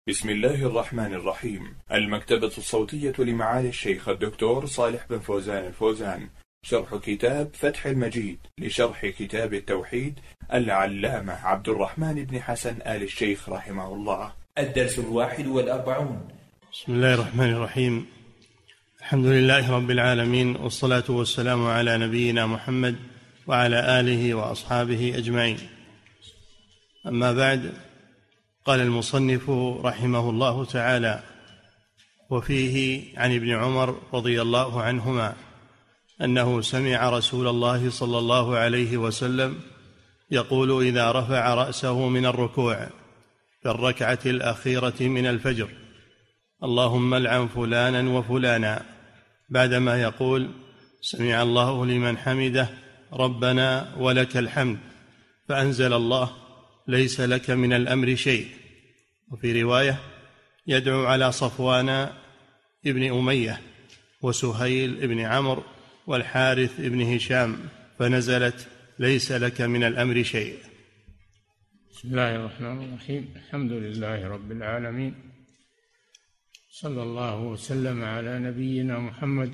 بسم الله الرحمن الرحيم. المكتبة الصوتية لمعالي الشيخ الدكتور صالح بن فوزان الفوزان، شرح كتاب فتح المجيد لشرح كتاب التوحيد العلامة عبد الرحمن بن حسن آل الشيخ رحمه الله. الدرس 41. بسم الله الرحمن الرحيم. الحمد لله رب العالمين، والصلاة والسلام على نبينا محمد وعلى آله وأصحابه أجمعين. أما بعد، قال المصنف رحمه الله تعالى: وفيه عن ابن عمر رضي الله عنهما أنه سمع رسول الله صلى الله عليه وسلم يقول إذا رفع رأسه من الركوع في الركعة الأخيرة من الفجر: اللهم العن فلانا وفلانا، بعدما يقول سمع الله لمن حمده ربنا ولك الحمد، فأنزل الله ليس لك من الأمر شيء. وفي رواية: يدعو على صفوان ابن أمية وسهيل ابن عمرو والحارث ابن هشام، فنزلت ليس لك من الأمر شيء. بسم الله الرحمن الرحيم. الحمد لله رب العالمين، صلى الله وسلم على نبينا محمد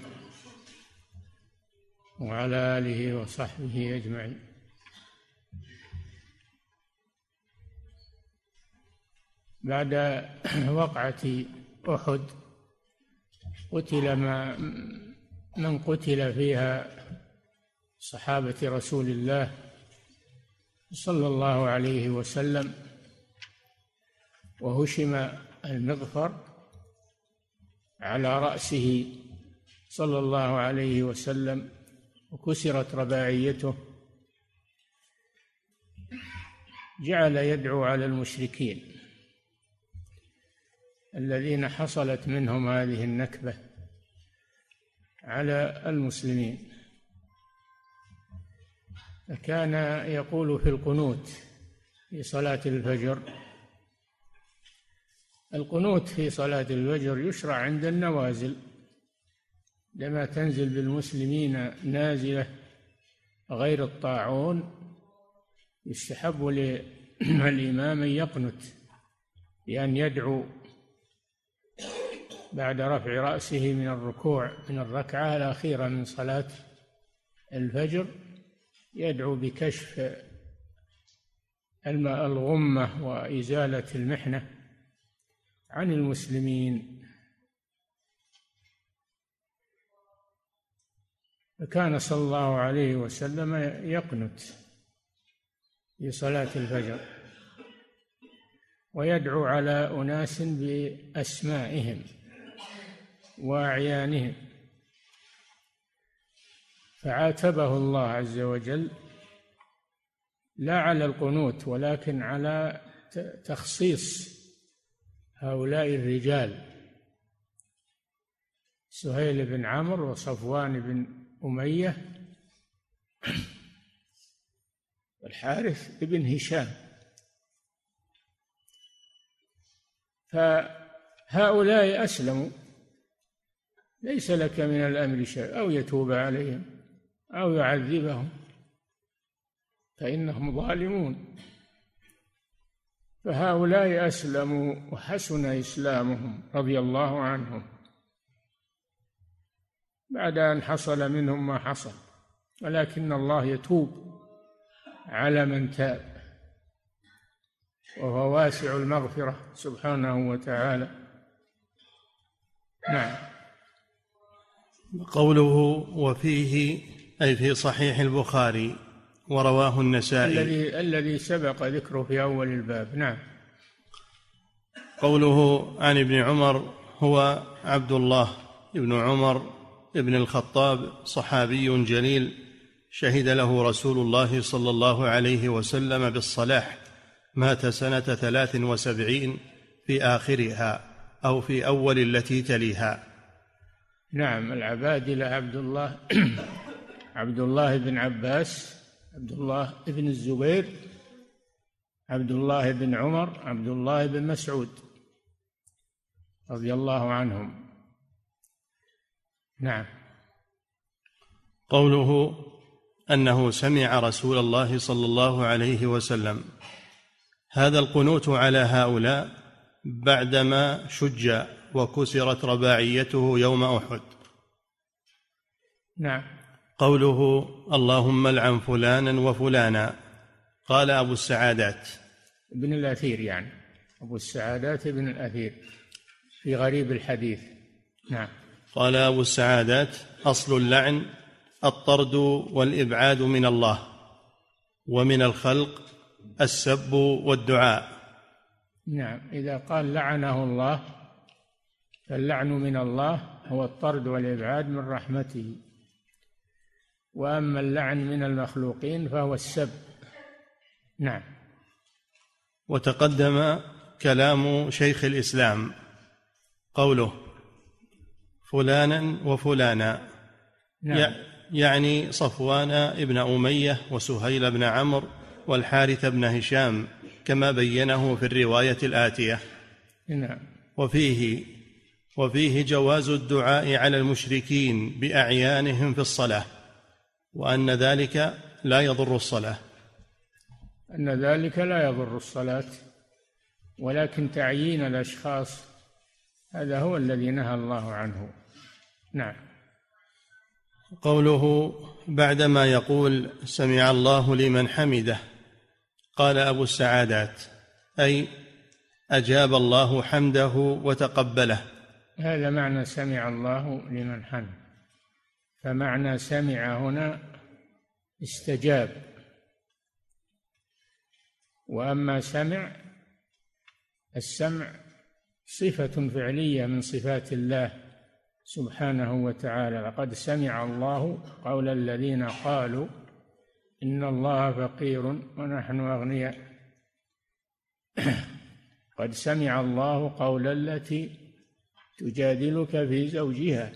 وعلى آله وصحبه أجمعين. بعد وقعة أحد قتل من قتل فيها صحابة رسول الله صلى الله عليه وسلم، وهشم المغفر على رأسه صلى الله عليه وسلم وكسرت رباعيته، جعل يدعو على المشركين الذين حصلت منهم هذه النكبة على المسلمين. كان يقول في القنوت في صلاة الفجر: القنوت في صلاة الفجر يشرع عند النوازل، لما تنزل بالمسلمين نازلة غير الطاعون، يستحب للإمام أن يقنت بأن يدعو بعد رفع رأسه من الركوع من الركعة الأخيرة من صلاة الفجر، يدعو بكشف الغمة وإزالة المحنة عن المسلمين. فكان صلى الله عليه وسلم يقنت في صلاة الفجر ويدعو على أناس بأسمائهم وأعيانهم، فعاتبه الله عز وجل لا على القنوت ولكن على تخصيص هؤلاء الرجال: سهيل بن عمرو وصفوان بن أمية والحارث بن هشام. فهؤلاء أسلموا، ليس لك من الأمر شيء، أو يتوب عليهم أو يعذبهم فإنهم ظالمون. فهؤلاء أسلموا وحسن إسلامهم رضي الله عنهم بعد أن حصل منهم ما حصل، ولكن الله يتوب على من تاب، وهو واسع المغفرة سبحانه وتعالى. نعم. قوله وفيه أي في صحيح البخاري ورواه النسائي الذي سبق ذكره في أول الباب. نعم. قوله عن ابن عمر هو عبد الله ابن عمر ابن الخطاب، صحابي جليل، شهد له رسول الله صلى الله عليه وسلم بالصلاح، مات سنة 73 في آخرها أو في أول التي تليها. نعم. العبادلة عبد الله بن عباس، عبد الله بن الزبير، عبد الله بن عمر، عبد الله بن مسعود رضي الله عنهم. نعم. قوله أنه سمع رسول الله صلى الله عليه وسلم، هذا القنوت على هؤلاء بعدما شج وكسرت رباعيته يوم أحد. نعم. قوله اللهم العن فلانا وفلانا، قال أبو السعادات ابن الأثير، يعني أبو السعادات ابن الأثير في غريب الحديث. نعم. قال أبو السعادات أصل اللعن الطرد والإبعاد من الله، ومن الخلق السب والدعاء. نعم. إذا قال لعنه الله فاللعن من الله هو الطرد والإبعاد من رحمته، وأما اللعن من المخلوقين فهو السب. نعم. وتقدم كلام شيخ الإسلام قوله فلانا وفلانا، نعم. يعني صفوان ابن أمية وسهيل بن عمرو والحارث بن هشام، كما بينه في الرواية الآتية. نعم. وفيه جواز الدعاء على المشركين بأعيانهم في الصلاة، وأن ذلك لا يضر الصلاة. أن ذلك لا يضر الصلاة، ولكن تعيين الأشخاص هذا هو الذي نهى الله عنه. نعم. قوله بعدما يقول سمع الله لمن حمده، قال أبو السعادات أي أجاب الله حمده وتقبله. هذا معنى سمع الله لمن حمده، فمعنى سمع هنا استجاب، وأما السمع صفة فعلية من صفات الله سبحانه وتعالى. لقد سمع الله قول الذين قالوا إن الله فقير ونحن أغنياء. قد سمع الله قول التي تجادلك في زوجها.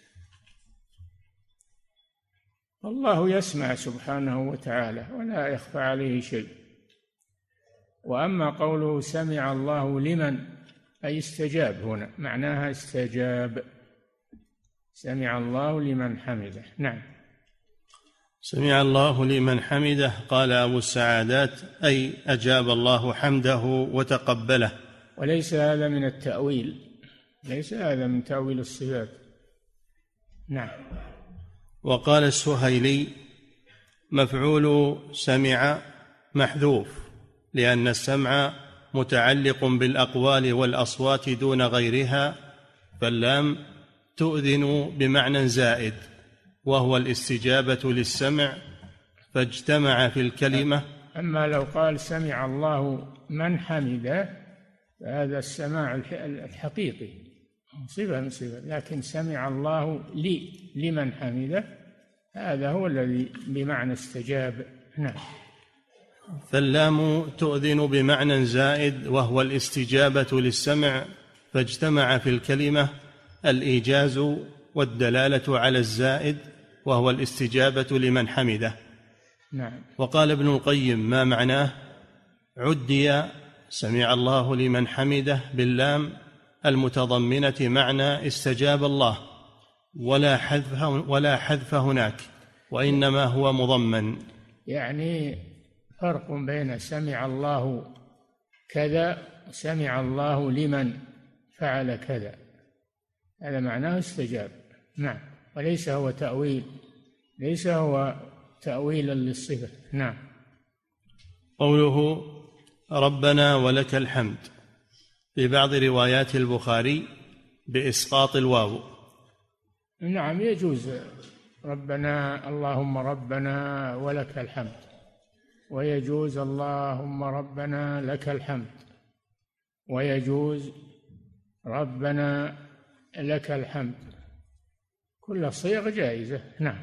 الله يسمع سبحانه وتعالى ولا يخفى عليه شيء. وأما قوله سمع الله لمن، أي استجاب، هنا معناها استجاب. سمع الله لمن حمده. نعم. سمع الله لمن حمده، قال أبو السعادات أي أجاب الله حمده وتقبله. وليس هذا من التأويل، ليس هذا من تأويل الصفات. نعم. وقال السهيلي مفعول سمع محذوف، لأن السمع متعلق بالأقوال والأصوات دون غيرها، فاللام تؤذن بمعنى زائد وهو الاستجابة للسمع، فاجتمع في الكلمة. أما لو قال سمع الله من حمده فهذا السماع الحقيقي صفة من صفة، لكن سمع الله لمن حمده هذا هو الذي بمعنى استجاب. نعم. فاللام تؤذن بمعنى زائد وهو الاستجابة للسمع، فاجتمع في الكلمة الإيجاز والدلالة على الزائد وهو الاستجابة لمن حمده. نعم. وقال ابن القيم ما معناه عدي سمع الله لمن حمده باللام المتضمنة معنى استجاب الله، ولا حذف هناك، وإنما هو مضمن. يعني فرق بين سمع الله كذا وسمع الله لمن فعل كذا، هذا معناه استجاب. نعم. وليس هو تأويل، ليس هو تأويلا للصفة. نعم. قوله ربنا ولك الحمد في بعض روايات البخاري بإسقاط الواو. نعم يجوز ربنا اللهم ربنا ولك الحمد، ويجوز اللهم ربنا لك الحمد، ويجوز ربنا لك الحمد، كل الصيغ جائزة. نعم.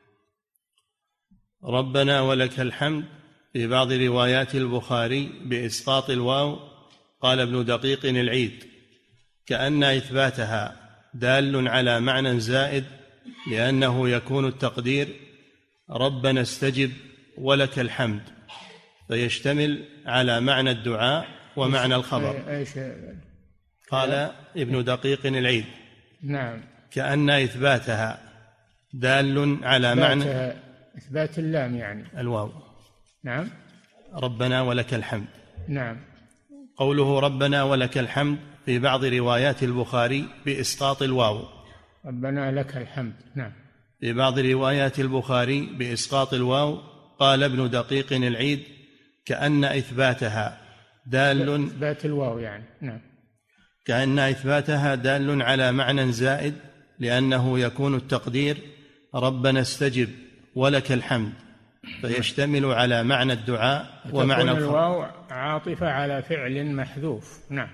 ربنا ولك الحمد في بعض روايات البخاري بإسقاط الواو. قال ابن دقيق العيد كأن إثباتها دال على معنى زائد، لأنه يكون التقدير ربنا استجب ولك الحمد، فيشتمل على معنى الدعاء ومعنى الخبر. قال ابن دقيق العيد نعم كأن إثباتها دال على معنى إثبات اللام يعني الواو. نعم. ربنا ولك الحمد. نعم. قوله ربنا ولك الحمد في بعض روايات البخاري بإسقاط الواو. ربنا لك الحمد. نعم. في بعض روايات البخاري بإسقاط الواو. قال ابن دقيق العيد: كأن إثباتها دال، إثبات الواو يعني. نعم. كأن إثباتها دال على معنى زائد، لأنه يكون التقدير ربنا استجب ولك الحمد، فيشتمل على معنى الدعاء ومعنى الواو عاطفة على فعل محذوف. نعم.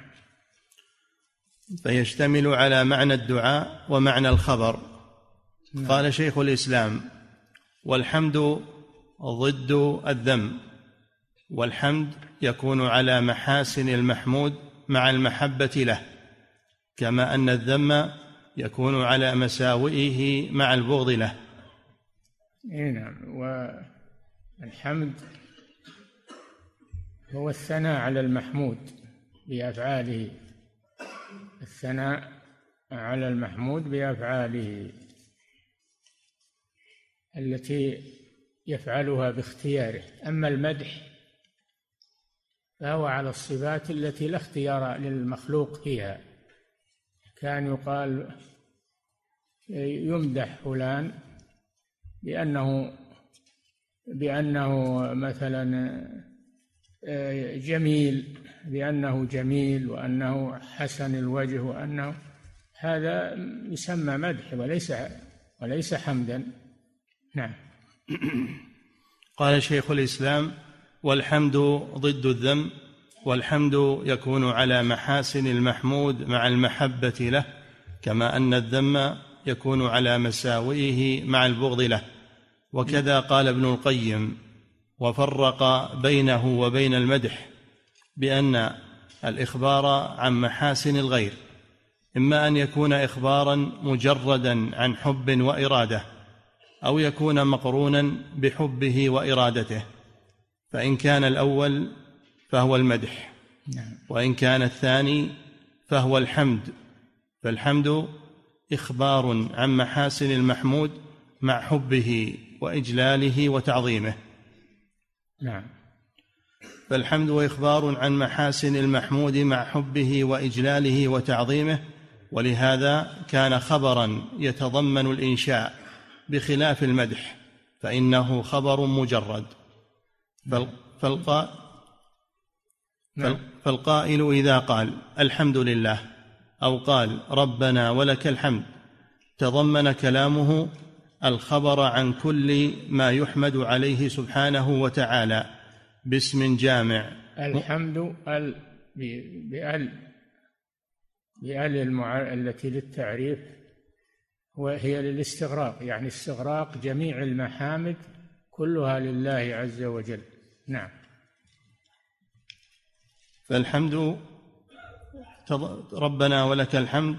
فيشتمل على معنى الدعاء ومعنى الخبر. نعم. قال شيخ الإسلام: والحمد ضد الذم، والحمد يكون على محاسن المحمود مع المحبة له، كما أن الذم يكون على مساوئه مع البغض له. نعم. والحمد هو الثناء على المحمود بأفعاله، الثناء على المحمود بأفعاله التي يفعلها باختياره. أما المدح فهو على الصفات التي لا اختيار للمخلوق فيها. كان يقال يمدح فلان بأنه مثلا جميل، بأنه جميل وأنه حسن الوجه، وأنه هذا يسمى مدح وليس حمدا. نعم. قال شيخ الإسلام: والحمد ضد الذم، والحمد يكون على محاسن المحمود مع المحبة له، كما أن الذم يكون على مساوئه مع البغض له. وكذا قال ابن القيم: وفرق بينه وبين المدح بأن الإخبار عن محاسن الغير إما أن يكون إخبارا مجردا عن حب وإرادة، أو يكون مقرونا بحبه وإرادته، فإن كان الأول فهو المدح، وإن كان الثاني فهو الحمد. فالحمد إخبار عن محاسن المحمود مع حبه وإجلاله وتعظيمه. نعم. فالحمد إخبار عن محاسن المحمود مع حبه وإجلاله وتعظيمه، ولهذا كان خبرا يتضمن الإنشاء بخلاف المدح، فإنه خبر مجرد. فالقائل إذا قال الحمد لله أو قال ربنا ولك الحمد تضمن كلامه الخبر عن كل ما يحمد عليه سبحانه وتعالى باسم جامع. الحمد بأل التي للتعريف وهي للاستغراق، يعني استغراق جميع المحامد كلها لله عز وجل. نعم. فالحمد ربنا ولك الحمد.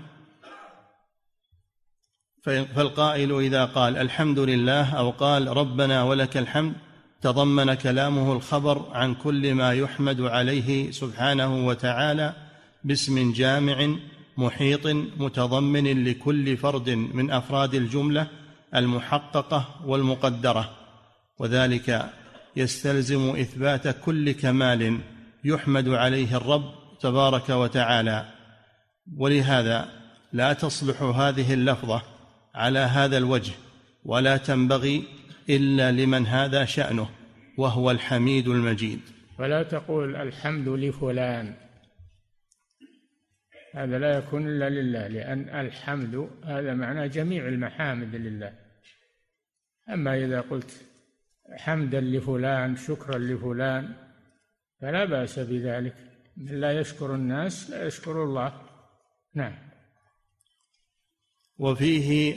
فالقائل إذا قال الحمد لله أو قال ربنا ولك الحمد تضمن كلامه الخبر عن كل ما يحمد عليه سبحانه وتعالى باسم جامع محيط متضمن لكل فرد من أفراد الجملة المحققة والمقدرة، وذلك يستلزم إثبات كل كمال يحمد عليه الرب تبارك وتعالى. ولهذا لا تصلح هذه اللفظة على هذا الوجه، ولا تنبغي إلا لمن هذا شأنه وهو الحميد المجيد. فلا تقول الحمد لفلان، هذا لا يكون إلا لله، لأن الحمد هذا معنى جميع المحامد لله. أما إذا قلت حمدا لفلان شكرا لفلان فلا بأس بذلك، من لا يشكر الناس لا يشكر الله. نعم. وفيه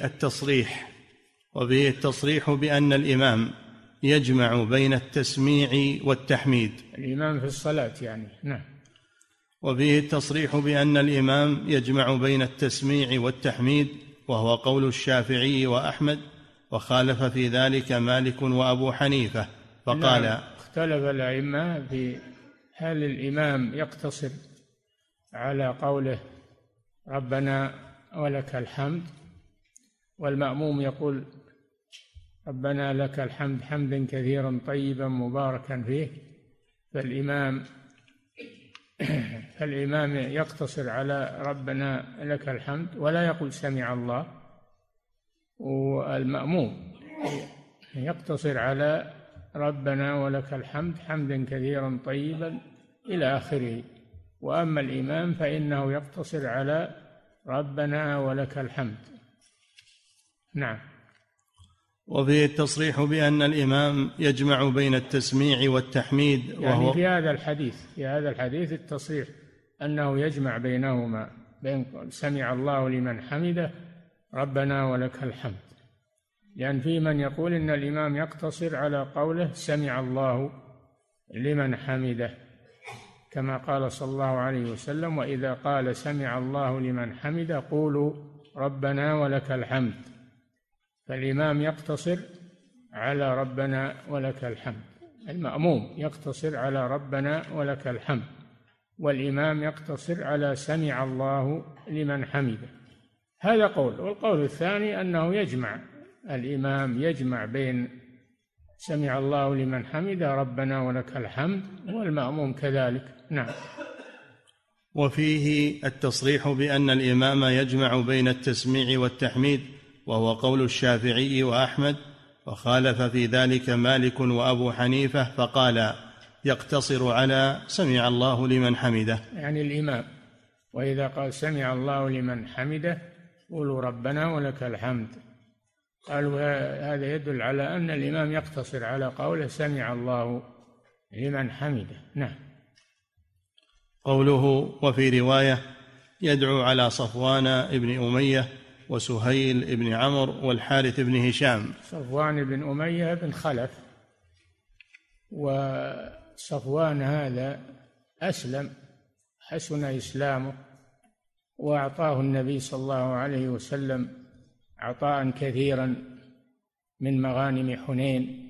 التصريح بأن الإمام يجمع بين التسميع والتحميد، الإمام في الصلاة يعني. نعم. وفيه التصريح بأن الإمام يجمع بين التسميع والتحميد، وهو قول الشافعي وأحمد، وخالف في ذلك مالك وأبو حنيفة فقال. نعم. اختلف الأئمة في هل الإمام يقتصر على قوله ربنا ولك الحمد، والمأموم يقول ربنا لك الحمد حمدا كثيرا طيبا مباركا فيه، فالإمام فالإمام يقتصر على ربنا لك الحمد ولا يقول سمع الله، والمأموم يقتصر على ربنا ولك الحمد حمدا كثيرا طيبا إلى آخره. وأما الإمام فإنه يقتصر على ربنا ولك الحمد. نعم. وفيه التصريح بأن الإمام يجمع بين التسميع والتحميد، يعني في هذا الحديث التصريح أنه يجمع بينهما، بين سمع الله لمن حمده ربنا ولك الحمد، لأن في من يقول إن الإمام يقتصر على قوله سمع الله لمن حمده، كما قال صلى الله عليه وسلم: وإذا قال سمع الله لمن حمده قولوا ربنا ولك الحمد. فالإمام يقتصر على ربنا ولك الحمد، المأموم يقتصر على ربنا ولك الحمد، والإمام يقتصر على سمع الله لمن حمده. هذا قول. والقول الثاني أنه الإمام يجمع بين سمع الله لمن حمده ربنا ولك الحمد، والمأموم كذلك. نعم. وفيه التصريح بأن الإمام يجمع بين التسميع والتحميد، وهو قول الشافعي وأحمد، وخالف في ذلك مالك وأبو حنيفة فقال يقتصر على سمع الله لمن حمده، يعني الإمام. وإذا قال سمع الله لمن حمده قولوا ربنا ولك الحمد، قالوا هذا يدل على أن الإمام يقتصر على قوله سمع الله لمن حمده. نعم. قوله وفي رواية يدعو على صفوان ابن أمية وسهيل ابن عمرو والحارث بن هشام. صفوان بن أمية بن خلف، وصفوان هذا أسلم، حسن إسلامه، وأعطاه النبي صلى الله عليه وسلم عطاء كثيرا من مغانم حنين.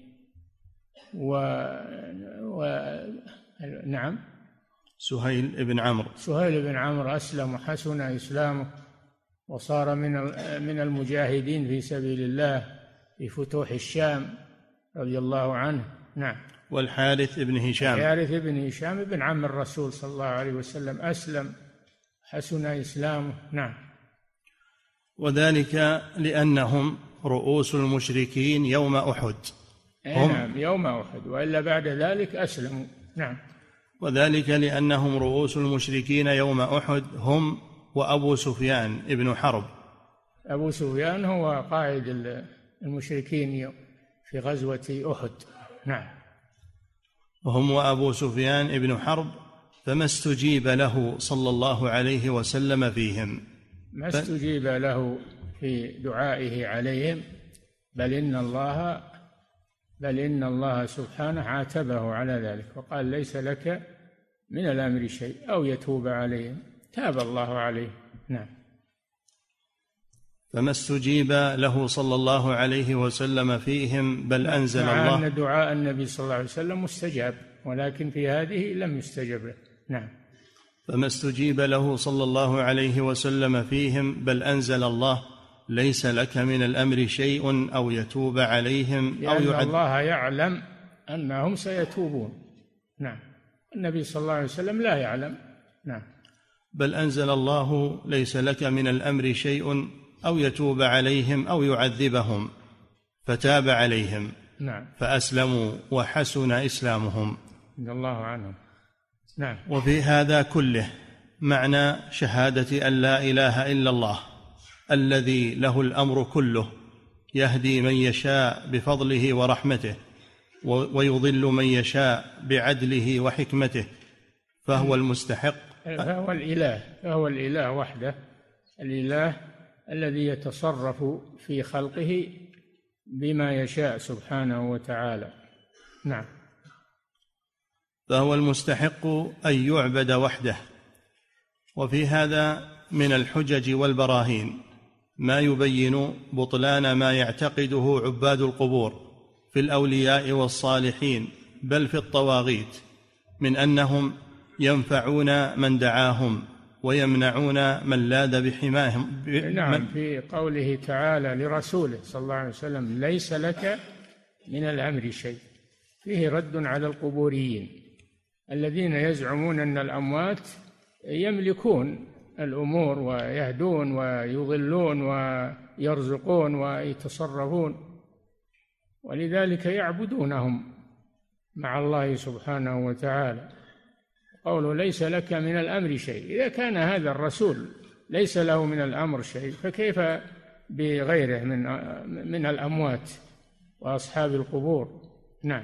نعم. سهيل بن عمرو أسلم وحسن إسلامه، وصار من المجاهدين في سبيل الله في فتوح الشام رضي الله عنه. نعم. والحارث بن هشام بن عم الرسول صلى الله عليه وسلم أسلم حسن إسلامه. نعم. وذلك لأنهم رؤوس المشركين يوم أحد. نعم، يوم أحد، وإلا بعد ذلك أسلموا. نعم. وذلك لأنهم رؤوس المشركين يوم أحد، هم وأبو سفيان ابن حرب. أبو سفيان هو قائد المشركين في غزوة أحد. نعم. هم وأبو سفيان ابن حرب، فما استجيب له صلى الله عليه وسلم فيهم، ما استجيب له في دعائه عليهم، بل إن الله سبحانه عاتبه على ذلك وقال ليس لك من الأمر شيء أو يتوب عليهم، تاب الله عليه. نعم. فما استجيب له صلى الله عليه وسلم فيهم، بل أنزل الله. مع أن دعاء النبي صلى الله عليه وسلم مستجاب، ولكن في هذه لم يستجب له. نعم. فما استجيب له صلى الله عليه وسلم فيهم، بل أنزل الله ليس لك من الأمر شيء أو يتوب عليهم أو لأن الله يعلم أنهم سيتوبون. نعم. النبي صلى الله عليه وسلم لا يعلم. نعم. بل أنزل الله ليس لك من الأمر شيء أو يتوب عليهم أو يعذبهم، فتاب عليهم. نعم. فأسلموا وحسن إسلامهم رضي الله عنهم. نعم. وفي هذا كله معنى شهادة أن لا إله إلا الله الذي له الأمر كله، يهدي من يشاء بفضله ورحمته، ويضل من يشاء بعدله وحكمته، فهو المستحق، فهو الإله وحده، الإله الذي يتصرف في خلقه بما يشاء سبحانه وتعالى. نعم. فهو المستحق أن يعبد وحده. وفي هذا من الحجج والبراهين ما يبين بطلان ما يعتقده عباد القبور في الأولياء والصالحين، بل في الطواغيت، من أنهم ينفعون من دعاهم ويمنعون من لاذ بحماهم. نعم. في قوله تعالى لرسوله صلى الله عليه وسلم ليس لك من الأمر شيء، فيه رد على القبوريين الذين يزعمون أن الأموات يملكون الأمور ويهدون ويضلون ويرزقون ويتصرفون، ولذلك يعبدونهم مع الله سبحانه وتعالى. قوله ليس لك من الأمر شيء، إذا كان هذا الرسول ليس له من الأمر شيء فكيف بغيره من الأموات وأصحاب القبور؟ نعم.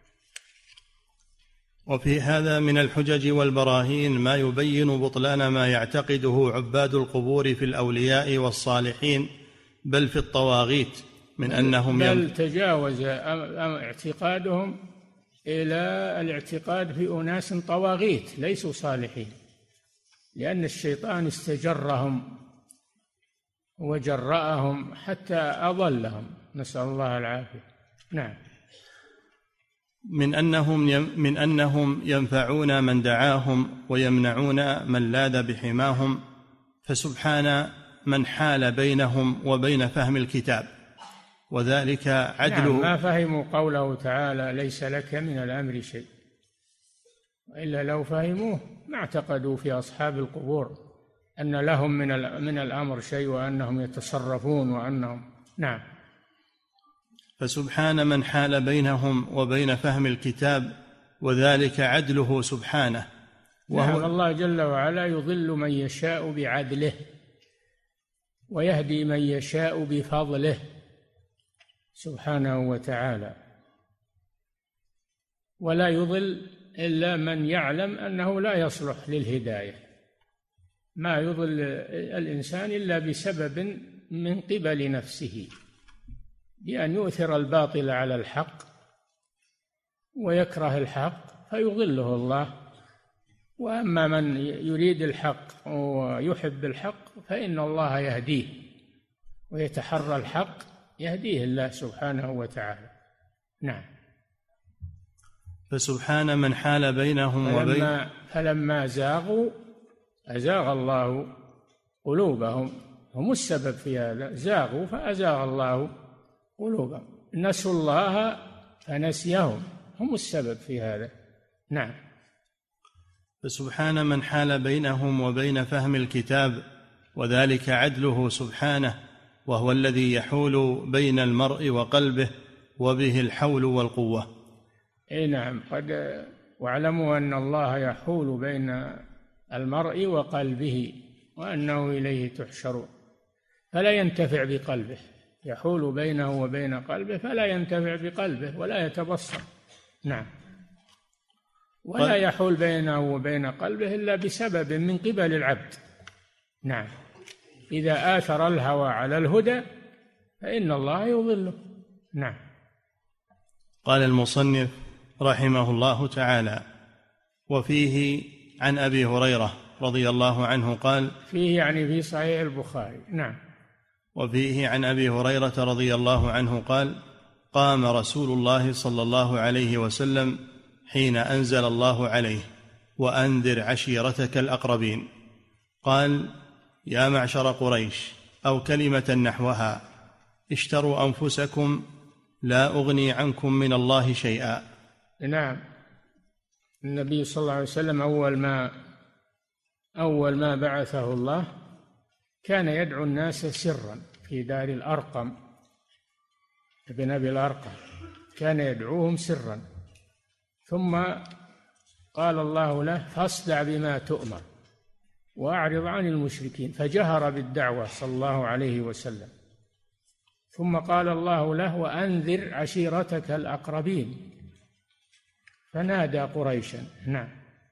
وفي هذا من الحجج والبراهين ما يبين بطلان ما يعتقده عباد القبور في الأولياء والصالحين بل في الطواغيت من أنهم بل تجاوز اعتقادهم إلى الاعتقاد في أناس طواغيت ليسوا صالحين، لأن الشيطان استجرهم وجرأهم حتى أضلهم، نسأل الله العافية. نعم. من أنهم ينفعون من دعاهم ويمنعون من لاذ بحماهم، فسبحان من حال بينهم وبين فهم الكتاب، وذلك عدله. نعم، ما فهموا قوله تعالى ليس لك من الأمر شيء، وإلا لو فهموه ما اعتقدوا في أصحاب القبور أن لهم من الأمر شيء وأنهم يتصرفون وأنهم. نعم. فسبحان من حال بينهم وبين فهم الكتاب، وذلك عدله سبحانه. نعم، الله جل وعلا يضل من يشاء بعدله ويهدي من يشاء بفضله سبحانه وتعالى، ولا يضل إلا من يعلم أنه لا يصلح للهداية. ما يضل الإنسان إلا بسبب من قبل نفسه، بأن يؤثر الباطل على الحق ويكره الحق فيضله الله. وأما من يريد الحق ويحب الحق فإن الله يهديه ويتحرى الحق، يهديه الله سبحانه وتعالى. نعم. فسبحان من حال بينهم وبين فلما زاغوا أزاغ الله قلوبهم، هم السبب في هذا، زاغوا فأزاغ الله قلوبهم، نسوا الله فنسيهم، هم السبب في هذا. نعم. فسبحان من حال بينهم وبين فهم الكتاب، وذلك عدله سبحانه، وهو الذي يحول بين المرء وقلبه وبه الحول والقوة. اي نعم، واعلموا أن الله يحول بين المرء وقلبه وأنه إليه تحشرون، فلا ينتفع بقلبه، يحول بينه وبين قلبه فلا ينتفع بقلبه ولا يتبصر. نعم. ولا يحول بينه وبين قلبه إلا بسبب من قبل العبد. نعم. إذا آثر الهوى على الهدى فإن الله يضله. نعم. قال المصنف رحمه الله تعالى: وفيه عن أبي هريرة رضي الله عنه قال، فيه يعني في صحيح البخاري. نعم. وفيه عن أبي هريرة رضي الله عنه قال: قام رسول الله صلى الله عليه وسلم حين أنزل الله عليه: وأنذر عشيرتك الأقربين. قال: يا معشر قريش، أو كلمة نحوها: اشتروا أنفسكم لا أغني عنكم من الله شيئا. نعم. النبي صلى الله عليه وسلم أول ما بعثه الله كان يدعو الناس سرا في دار الأرقم ابن أبي الأرقم، كان يدعوهم سرا، ثم قال الله له: فاصدع بما تؤمر وأعرض عن المشركين، فجهر بالدعوة صلى الله عليه وسلم. ثم قال الله له: وأنذر عشيرتك الأقربين، فنادى قريشا. نعم.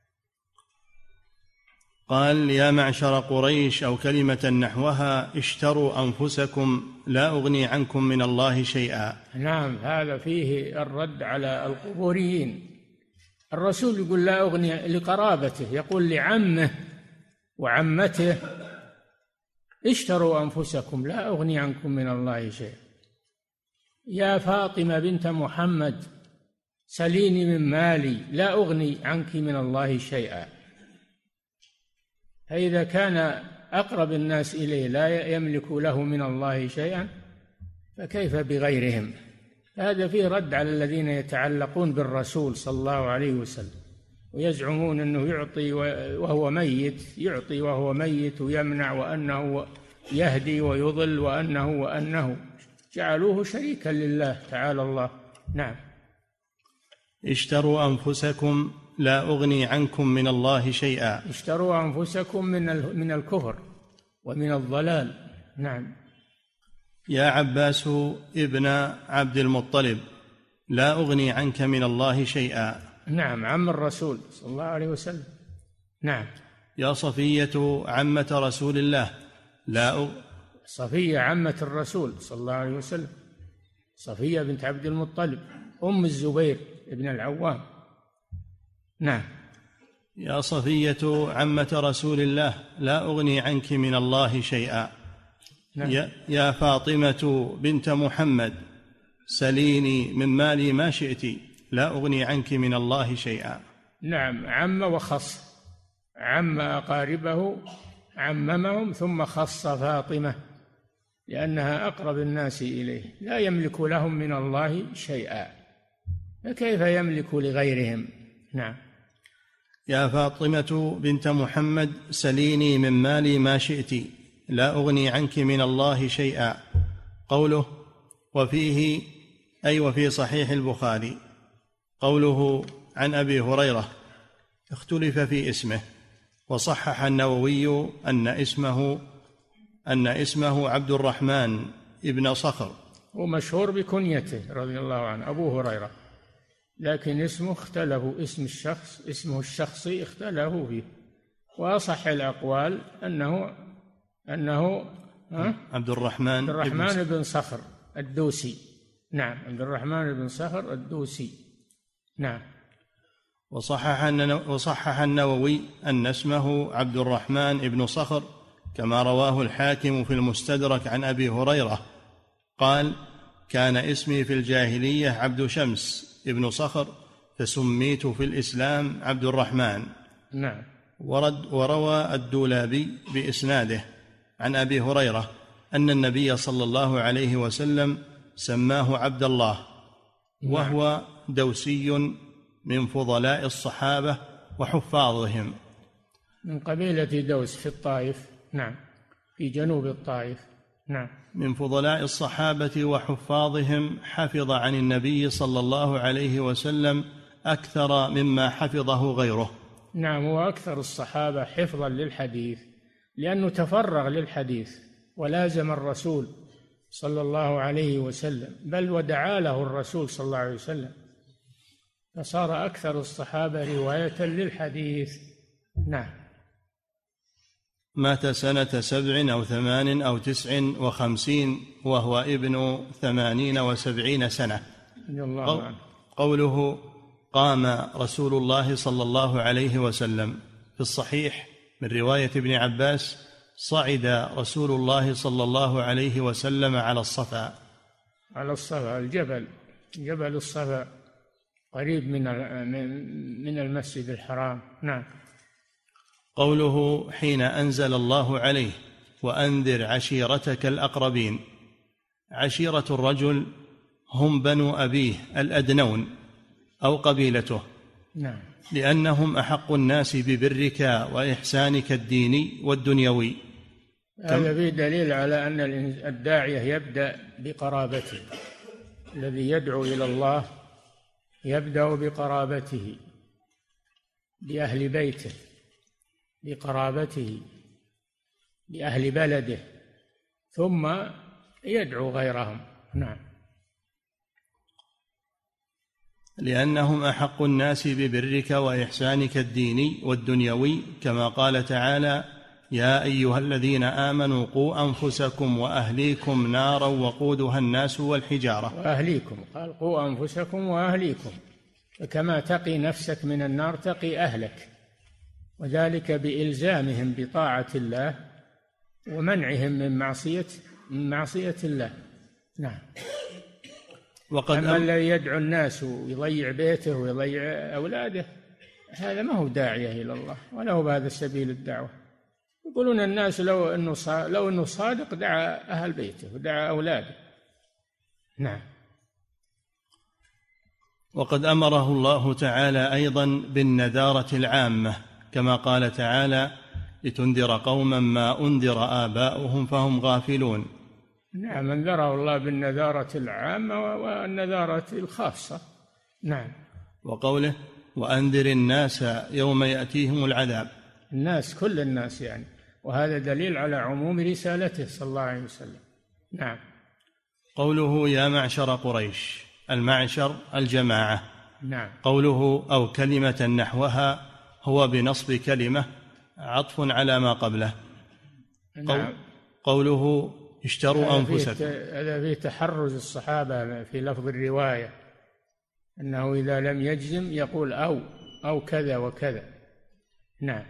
قال: يا معشر قريش، أو كلمة نحوها: اشتروا أنفسكم لا أغني عنكم من الله شيئا. نعم، هذا فيه الرد على القبوريين. الرسول يقول لا أغني لقرابته، يقول لعمه وعمته: اشتروا أنفسكم لا أغني عنكم من الله شيئا. يا فاطمة بنت محمد، سليني من مالي لا أغني عنك من الله شيئا. فإذا كان أقرب الناس إليه لا يملك له من الله شيئا فكيف بغيرهم؟ هذا فيه رد على الذين يتعلقون بالرسول صلى الله عليه وسلم ويزعمون أنه يعطي وهو ميت، يعطي وهو ميت، ويمنع، وأنه يهدي ويضل، وأنه جعلوه شريكا لله تعالى الله. نعم. اشتروا أنفسكم لا أغني عنكم من الله شيئا. اشتروا أنفسكم من الكفر ومن الضلال. نعم. يا عباس ابن عبد المطلب لا أغني عنك من الله شيئا. نعم، عم الرسول صلى الله عليه وسلم. نعم. يا صفية عمة رسول الله صفية عمة الرسول صلى الله عليه وسلم، صفية بنت عبد المطلب أم الزبير بن العوام. نعم. يا صفية عمة رسول الله لا أغني عنك من الله شيئا. نعم. يا فاطمة بنت محمد سليني من مالي ما شئت لا أغني عنك من الله شيئا. نعم، عم وخص، عم أقاربه عممهم ثم خص فاطمة لأنها أقرب الناس إليه، لا يملك لهم من الله شيئا، فكيف يملك لغيرهم؟ نعم. يا فاطمة بنت محمد سليني من مالي ما شئت لا أغني عنك من الله شيئا. قوله وفيه أي وفي صحيح البخاري قوله عن أبي هريرة اختلف في اسمه، وصحح النووي أن اسمه عبد الرحمن ابن صخر، ومشهور بكنيته رضي الله عنه أبو هريرة، لكن اسمه اختلفوا، اسمه الشخصي اختلفوا فيه، وأصح الأقوال أنه عبد الرحمن بن صخر الدوسي. نعم، عبد الرحمن بن صخر الدوسي. نعم. وصحح النووي أن اسمه عبد الرحمن بن صخر كما رواه الحاكم في المستدرك عن أبي هريرة قال كان اسمي في الجاهلية عبد شمس ابن صخر فسميت في الإسلام عبد الرحمن. نعم. وروى الدولابي بإسناده عن أبي هريرة أن النبي صلى الله عليه وسلم سماه عبد الله، وهو دوسي من فضلاء الصحابة وحفاظهم، من قبيلة دوس في الطائف. نعم، في جنوب الطائف. نعم. من فضلاء الصحابة وحفاظهم، حفظ عن النبي صلى الله عليه وسلم أكثر مما حفظه غيره. نعم، هو أكثر الصحابة حفظا للحديث لأنه تفرغ للحديث ولازم الرسول صلى الله عليه وسلم، بل ودعا له الرسول صلى الله عليه وسلم، فصار أكثر الصحابة رواية للحديث. نعم. مات سنة 7 أو 8 أو 59 وهو ابن 78 سنة. الله عنه. قوله قام رسول الله صلى الله عليه وسلم، في الصحيح من رواية ابن عباس صعد رسول الله صلى الله عليه وسلم على الصفا. الجبل، جبل الصفا قريب من المسجد الحرام. نعم. قوله حين أنزل الله عليه وأنذر عشيرتك الأقربين، عشيرة الرجل هم بنو أبيه الأدنون أو قبيلته. نعم. لأنهم أحق الناس ببرك وإحسانك الديني والدنيوي. هذا فيه دليل على أن الداعية يبدأ بقرابته، الذي يدعو إلى الله يبدأ بقرابته، بأهل بيته، بقرابته، بأهل بلده، ثم يدعو غيرهم. نعم. لأنهم أحق الناس ببرك وإحسانك الديني والدنيوي، كما قال تعالى يا أيها الذين آمنوا قوا أنفسكم وأهليكم نارا وقودها الناس والحجارة. وأهليكم، قال قوا أنفسكم وأهليكم، فكما تقي نفسك من النار تقي أهلك، وذلك بإلزامهم بطاعة الله ومنعهم من معصية الله. نعم. أما الذي يدعو الناس ويضيع بيته ويضيع أولاده، هذا ما هو داعية إلى الله ولا هو بهذا سبيل الدعوة. يقولون الناس لو أنه صادق دعا أهل بيته ودعا أولاده. نعم. وقد أمره الله تعالى أيضا بالنذارة العامة، كما قال تعالى: لتنذر قوما ما أنذر آباؤهم فهم غافلون. نعم، انذره الله بالنذارة العامة والنذارة الخاصة. نعم. وقوله: وأنذر الناس يوم يأتيهم العذاب. الناس كل الناس يعني، وهذا دليل على عموم رسالته صلى الله عليه وسلم. نعم. قوله: يا معشر قريش، المعشر الجماعة. نعم. قوله: أو كلمة نحوها، هو بنصب كلمة عطف على ما قبله. نعم. قوله: اشتروا أنفسكم، هذا فيه تحرز الصحابة في لفظ الرواية، أنه إذا لم يجزم يقول أو كذا وكذا. نعم.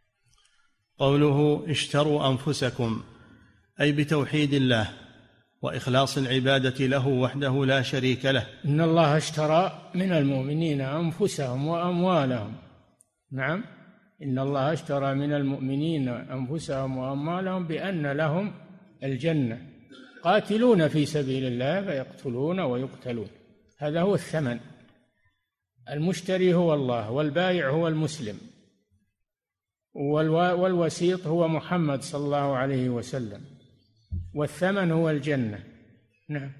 قوله: اشتروا أنفسكم، أي بتوحيد الله وإخلاص العبادة له وحده لا شريك له. إن الله اشترى من المؤمنين أنفسهم وأموالهم. نعم، إن الله اشترى من المؤمنين أنفسهم وأموالهم بأن لهم الجنة، قاتلون في سبيل الله فيقتلون ويقتلون. هذا هو الثمن. المشتري هو الله، والبائع هو المسلم، والوسيط هو محمد صلى الله عليه وسلم، والثمن هو الجنة. نعم.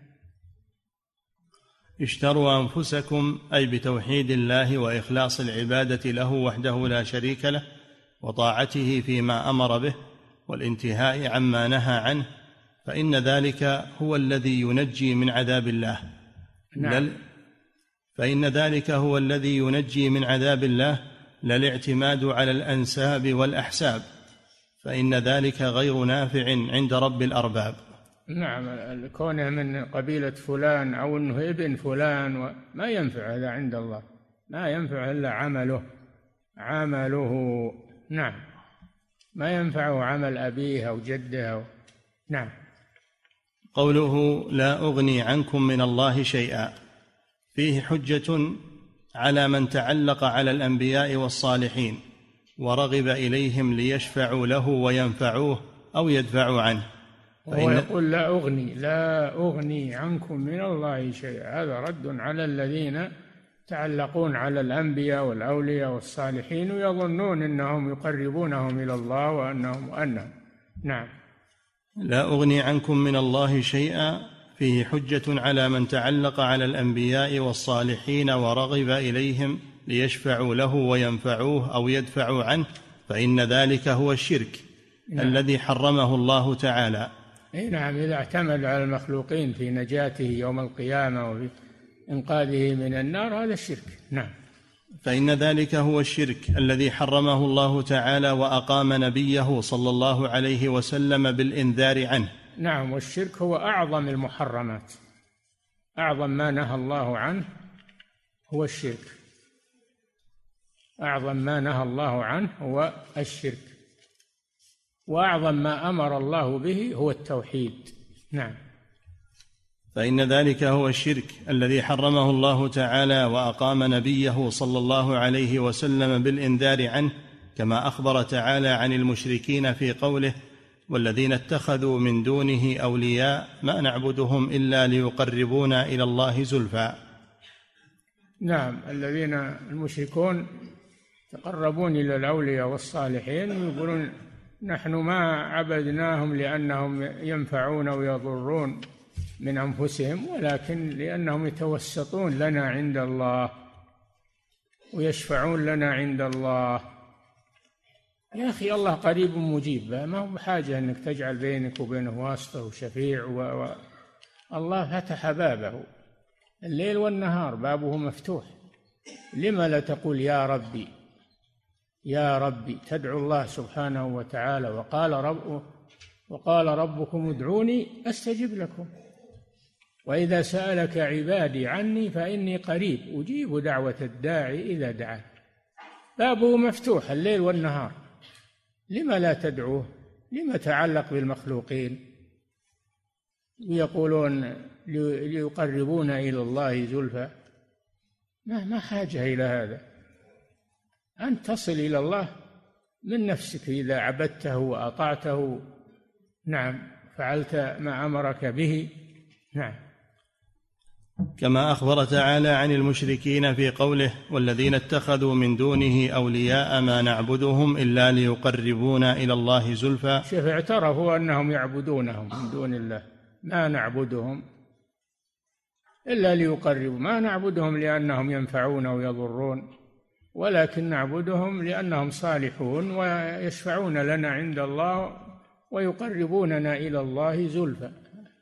اشتروا أنفسكم، أي بتوحيد الله وإخلاص العبادة له وحده لا شريك له، وطاعته فيما أمر به، والانتهاء عما نهى عنه، فإن ذلك هو الذي ينجي من عذاب الله. نعم. فإن ذلك هو الذي ينجي من عذاب الله، لا الاعتماد على الأنساب والأحساب، فإن ذلك غير نافع عند رب الأرباب. نعم، كونه من قبيلة فلان أو أنه ابن فلان ما ينفع، هذا عند الله ما ينفع إلا عمله. نعم، ما ينفعه عمل أبيه أو جده نعم. قوله: لا أغني عنكم من الله شيئا، فيه حجة على من تعلق على الأنبياء والصالحين ورغب إليهم ليشفعوا له وينفعوه أو يدفعوا عنه. وهو يقول: لا أغني عنكم من الله شيئا، هذا رد على الذين تعلقون على الأنبياء والأولياء والصالحين ويظنون أنهم يقربونهم إلى الله وأنهم نعم. لا أغني عنكم من الله شيئا، فيه حجة على من تعلق على الأنبياء والصالحين ورغب إليهم ليشفعوا له وينفعوه أو يدفعوا عنه، فإن ذلك هو الشرك. نعم. الذي حرمه الله تعالى. نعم، إذا اعتمد على المخلوقين في نجاته يوم القيامة وفي إنقاذه من النار، هذا الشرك. نعم. فإن ذلك هو الشرك الذي حرمه الله تعالى وأقام نبيه صلى الله عليه وسلم بالإنذار عنه. نعم، والشرك هو أعظم المحرمات، أعظم ما نهى الله عنه هو الشرك، أعظم ما نهى الله عنه هو الشرك، وأعظم ما أمر الله به هو التوحيد. نعم. فإن ذلك هو الشرك الذي حرمه الله تعالى وأقام نبيه صلى الله عليه وسلم بالإنذار عنه، كما أخبر تعالى عن المشركين في قوله: والذين اتخذوا من دونه أولياء ما نعبدهم إلا ليقربونا إلى الله زلفى. نعم، الذين المشركون يتقربون إلى الأولياء والصالحين ويقولون: نحن ما عبدناهم لأنهم ينفعون ويضرون من أنفسهم، ولكن لأنهم يتوسطون لنا عند الله ويشفعون لنا عند الله. يا أخي، الله قريب مجيب، ما هو بحاجة أنك تجعل بينك وبينه واسطة وشفيع الله فتح بابه الليل والنهار، بابه مفتوح. لما لا تقول يا ربي يا ربي؟ تدعو الله سبحانه وتعالى، وقال ربكم ادعوني أستجب لكم، وإذا سألك عبادي عني فإني قريب أجيب دعوة الداعي إذا دعان. بابه مفتوح الليل والنهار، لما لا تدعوه؟ لما تعلق بالمخلوقين ويقولون ليقربونا إلى الله زلفى؟ ما حاجة إلى هذا. أن تصل إلى الله من نفسك إذا عبدته وأطعته. نعم، فعلت ما أمرك به. نعم. كما أخبر تعالى عن المشركين في قوله: والذين اتخذوا من دونه أولياء ما نعبدهم إلا ليقربونا إلى الله زلفى. شوف، اعترفوا أنهم يعبدونهم من دون الله، ما نعبدهم إلا ليقربوا، ما نعبدهم لأنهم ينفعون ويضرون، ولكن نعبدهم لأنهم صالحون ويشفعون لنا عند الله ويقربوننا إلى الله زلفى.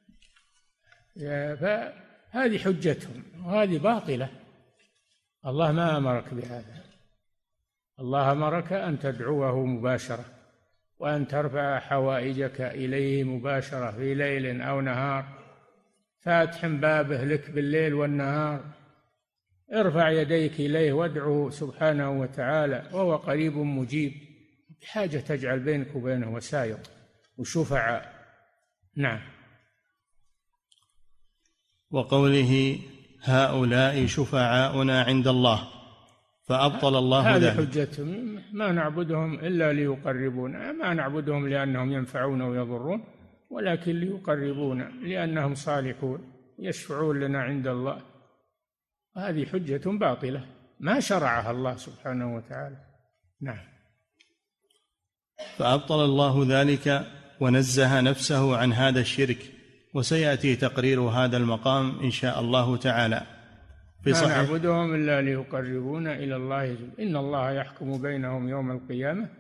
فهذه حجتهم وهذه باطلة. الله ما أمرك بهذا، الله أمرك أن تدعوه مباشرة وأن ترفع حوائجك إليه مباشرة في ليل أو نهار، فاتح بابه لك بالليل والنهار، ارفع يديك إليه وادعه سبحانه وتعالى وهو قريب مجيب، بحاجة تجعل بينك وبينه وسائط وشفعاء. نعم. وقوله: هؤلاء شفعاؤنا عند الله، فأبطل الله ذلك. هذه حجتهم، ما نعبدهم إلا ليقربونا، ما نعبدهم لأنهم ينفعون ويضرون، ولكن ليقربونا لأنهم صالحون يشفعون لنا عند الله. هذه حجة باطلة ما شرعها الله سبحانه وتعالى. نعم. فأبطل الله ذلك ونزه نفسه عن هذا الشرك، وسيأتي تقرير هذا المقام إن شاء الله تعالى في صحيح. ما نعبدهم إلا ليقربونا إلى الله زلفى، إن الله يحكم بينهم يوم القيامة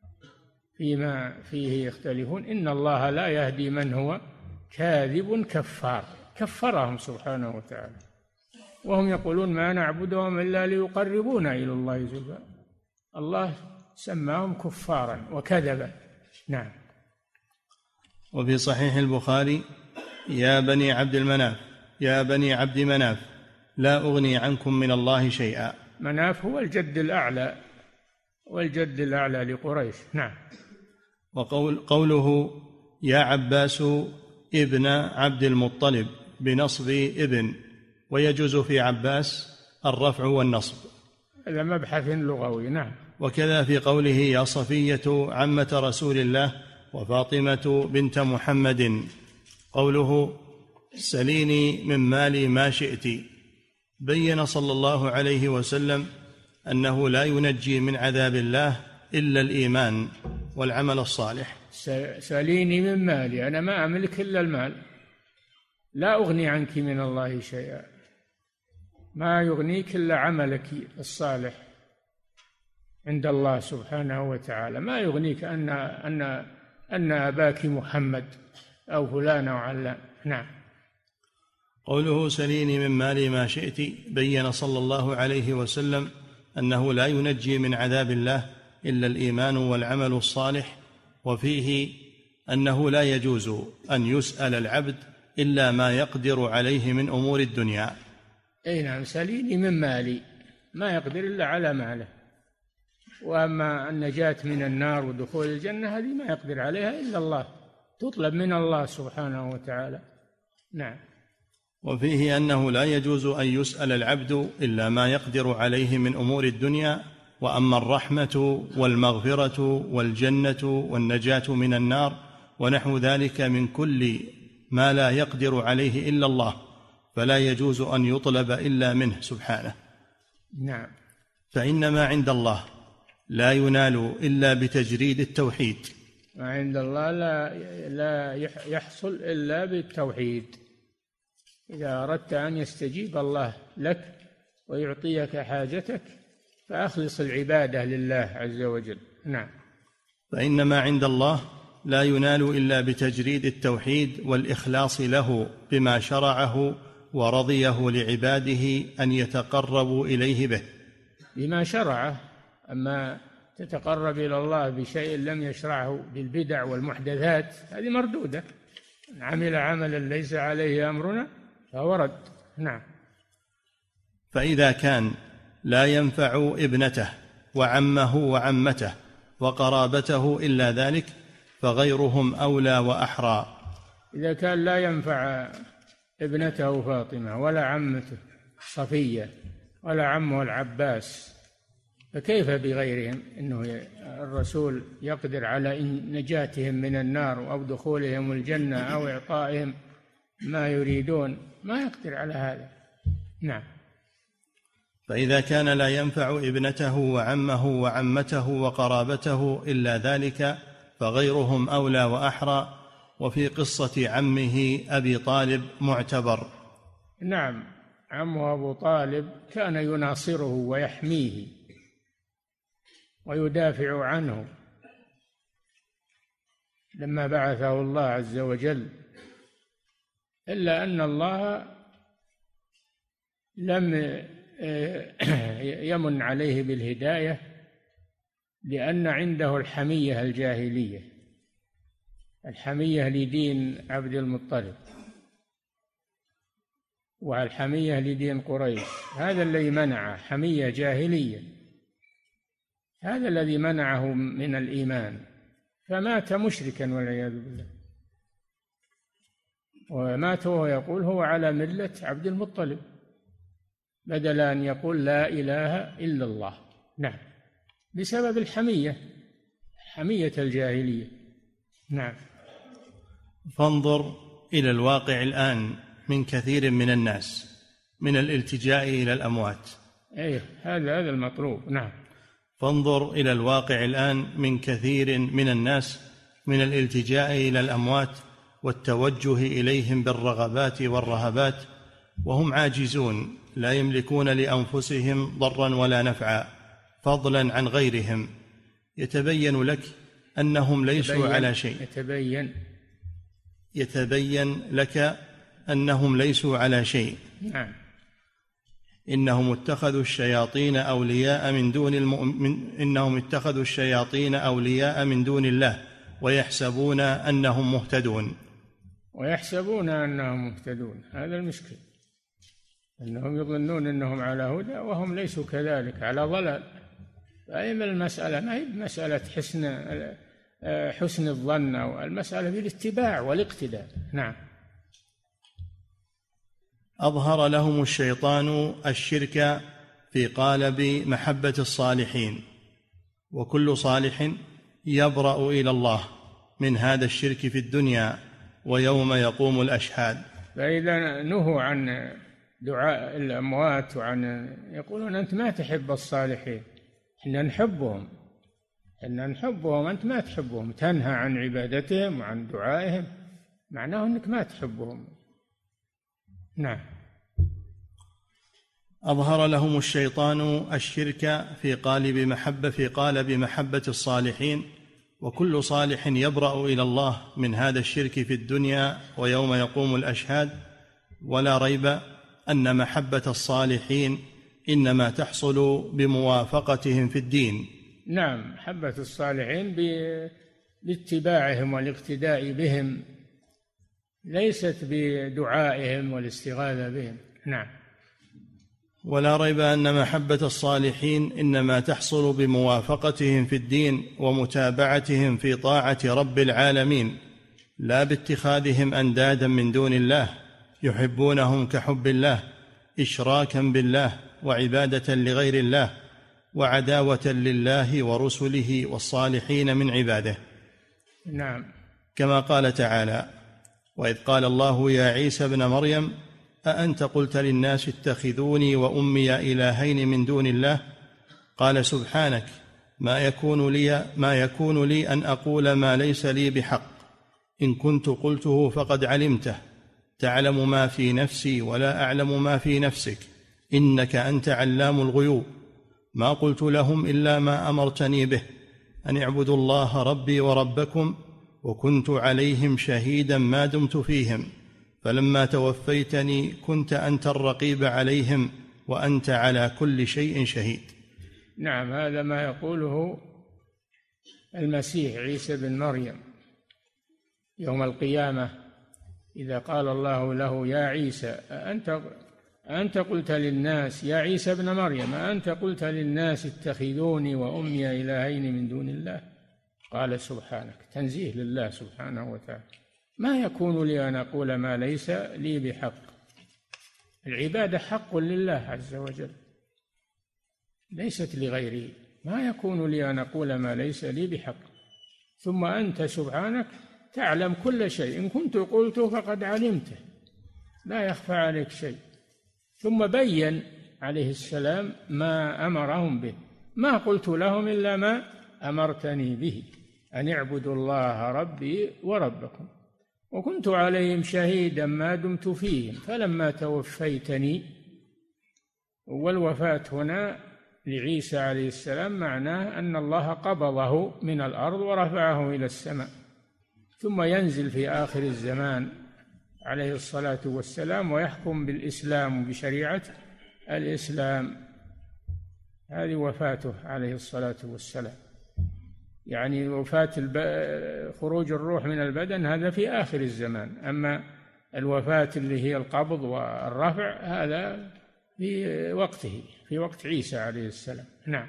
فيما فيه يختلفون، إن الله لا يهدي من هو كاذب كفار. كفرهم سبحانه وتعالى وهم يقولون ما نعبدهم إلا ليقربونا إلى الله زلفى. الله سماهم كفارا وكذبا. نعم. وفي صحيح البخاري: يا بني عبد المناف، يا بني عبد مناف، لا أغني عنكم من الله شيئا. مناف هو الجد الأعلى، والجد الأعلى لقريش. نعم. وقوله: يا عباس ابن عبد المطلب، بنصب ابن، ويجوز في عباس الرفع والنصب، هذا مبحث لغوي. نعم. وكذا في قوله: يا صفية عمة رسول الله وفاطمة بنت محمد. قوله: سليني من مالي ما شئت، بين صلى الله عليه وسلم أنه لا ينجي من عذاب الله إلا الإيمان والعمل الصالح. سليني من مالي، أنا ما أملك إلا المال، لا أغني عنك من الله شيئا، ما يغنيك إلا عملك الصالح عند الله سبحانه وتعالى، ما يغنيك أن أباك محمد أو فلان أو علان. نعم. قوله: سليني من مالي ما شئت، بين صلى الله عليه وسلم أنه لا ينجي من عذاب الله إلا الإيمان والعمل الصالح، وفيه أنه لا يجوز أن يسأل العبد إلا ما يقدر عليه من أمور الدنيا. أي نعم. سليني من مالي، ما يقدر إلا على ماله، وأما النجاة من النار ودخول الجنة هذه ما يقدر عليها إلا الله، تطلب من الله سبحانه وتعالى. نعم. وفيه أنه لا يجوز أن يسأل العبد إلا ما يقدر عليه من أمور الدنيا، وأما الرحمة والمغفرة والجنة والنجاة من النار ونحو ذلك من كل ما لا يقدر عليه إلا الله، فلا يجوز أن يطلب إلا منه سبحانه. نعم. فإن ما عند الله لا ينال إلا بتجريد التوحيد. ما عند الله لا يحصل إلا بالتوحيد. إذا أردت أن يستجيب الله لك ويعطيك حاجتك فأخلص العبادة لله عز وجل. نعم. فإن ما عند الله لا ينال إلا بتجريد التوحيد والإخلاص له بما شرعه ورضيه لعباده أن يتقربوا إليه به بما شرعه. أما تتقرب إلى الله بشيء لم يشرعه بالبدع والمحدثات هذه مردودة. عمل عملا ليس عليه أمرنا فهو رد. نعم. فإذا كان لا ينفع ابنته وعمه وعمته وقرابته إلا ذلك فغيرهم أولى وأحرى. إذا كان لا ينفع ابنته فاطمة ولا عمته صفية ولا عمه العباس فكيف بغيرهم؟ إنه الرسول يقدر على نجاتهم من النار أو دخولهم الجنة أو إعطائهم ما يريدون، ما يقدر على هذا. نعم. فإذا كان لا ينفع ابنته وعمه وعمته وقرابته إلا ذلك فغيرهم أولى وأحرى. وفي قصة عمه أبي طالب معتبر. نعم، عمه أبو طالب كان يناصره ويحميه ويدافع عنه لما بعثه الله عز وجل، إلا أن الله لم يمن عليه بالهداية، لأن عنده الحمية الجاهلية، الحمية لدين عبد المطلب والحمية لدين قريش. هذا الذي منعه، حمية جاهلية، هذا الذي منعه من الإيمان، فمات مشركا والعياذ بالله، ومات وهو يقول هو على ملة عبد المطلب بدل أن يقول لا إله إلا الله. نعم، بسبب الحمية، حمية الجاهلية. نعم. فانظر إلى الواقع الآن من كثير من الناس من الالتجاء إلى الأموات. هذا المطلوب. نعم. فانظر إلى الواقع الآن من كثير من الناس من الالتجاء إلى الأموات والتوجه إليهم بالرغبات والرهبات، وهم عاجزون لا يملكون لأنفسهم ضرا ولا نفعا فضلا عن غيرهم. يتبين لك أنهم ليسوا على شيء. يتبين لك أنهم ليسوا على شيء. نعم. إنهم اتخذوا الشياطين أولياء إنهم اتخذوا الشياطين أولياء من دون الله ويحسبون أنهم مهتدون. هذا المشكل، أنهم يظنون أنهم على هدى وهم ليسوا كذلك، على ضلال. فأيما المسألة ما هي مسألة حسن الظن، أو المسألة بالاتباع والاقتداء. نعم. أظهر لهم الشيطان الشرك في قالب محبة الصالحين، وكل صالح يبرأ إلى الله من هذا الشرك في الدنيا ويوم يقوم الأشهاد. فإذا نهوا عن دعاء الأموات يقولون أنت ما تحب الصالحين، إحنا نحبهم، أنت ما تحبهم، تنهى عن عبادتهم وعن دعائهم، معناه أنك ما تحبهم. نعم. أظهر لهم الشيطان الشرك في قالب محبة الصالحين، وكل صالح يبرأ إلى الله من هذا الشرك في الدنيا ويوم يقوم الأشهاد. ولا ريب أن محبة الصالحين إنما تحصل بموافقتهم في الدين. نعم، محبة الصالحين باتباعهم والاقتداء بهم، ليست بدعائهم والاستغاثة بهم. نعم. ولا ريب أن محبة الصالحين إنما تحصل بموافقتهم في الدين ومتابعتهم في طاعة رب العالمين، لا باتخاذهم أندادا من دون الله يحبونهم كحب الله، إشراكا بالله وعبادة لغير الله وعداوة لله ورسله والصالحين من عباده. نعم. كما قال تعالى: وإذ قال الله يا عيسى ابن مريم أأنت قلت للناس اتخذوني وأمي إلهين من دون الله؟ قال سبحانك ما يكون لي أن أقول ما ليس لي بحق، إن كنت قلته فقد علمته، تعلم ما في نفسي ولا أعلم ما في نفسك، إنك أنت علام الغيوب. ما قلت لهم إلا ما أمرتني به، أن اعبدوا الله ربي وربكم، وكنت عليهم شهيدا ما دمت فيهم، فلما توفيتني كنت أنت الرقيب عليهم وأنت على كل شيء شهيد. نعم، هذا ما يقوله المسيح عيسى بن مريم يوم القيامة، إذا قال الله له يا عيسى أنت قلت للناس، يا عيسى ابن مريم أنت قلت للناس اتخذوني وأمي إلهين من دون الله؟ قال سبحانك، تنزيه لله سبحانه وتعالى، ما يكون لي أن أقول ما ليس لي بحق. العبادة حق لله عز وجل ليست لغيره، ما يكون لي أن أقول ما ليس لي بحق. ثم أنت سبحانك تعلم كل شيء، إن كنت قلته فقد علمته، لا يخفى عليك شيء، ثم بين عليه السلام ما أمرهم به: ما قلت لهم إلا ما أمرتني به، أن اعبدوا الله ربي وربكم، وكنت عليهم شهيدا ما دمت فيهم فلما توفيتني. والوفاة هنا لعيسى عليه السلام معناه أن الله قبضه من الأرض ورفعه إلى السماء، ثم ينزل في آخر الزمان عليه الصلاة والسلام ويحكم بالإسلام وبشريعة الإسلام. هذه وفاته عليه الصلاة والسلام، يعني وفاة خروج الروح من البدن هذا في آخر الزمان، أما الوفاة اللي هي القبض والرفع هذا في وقته، في وقت عيسى عليه السلام. نعم.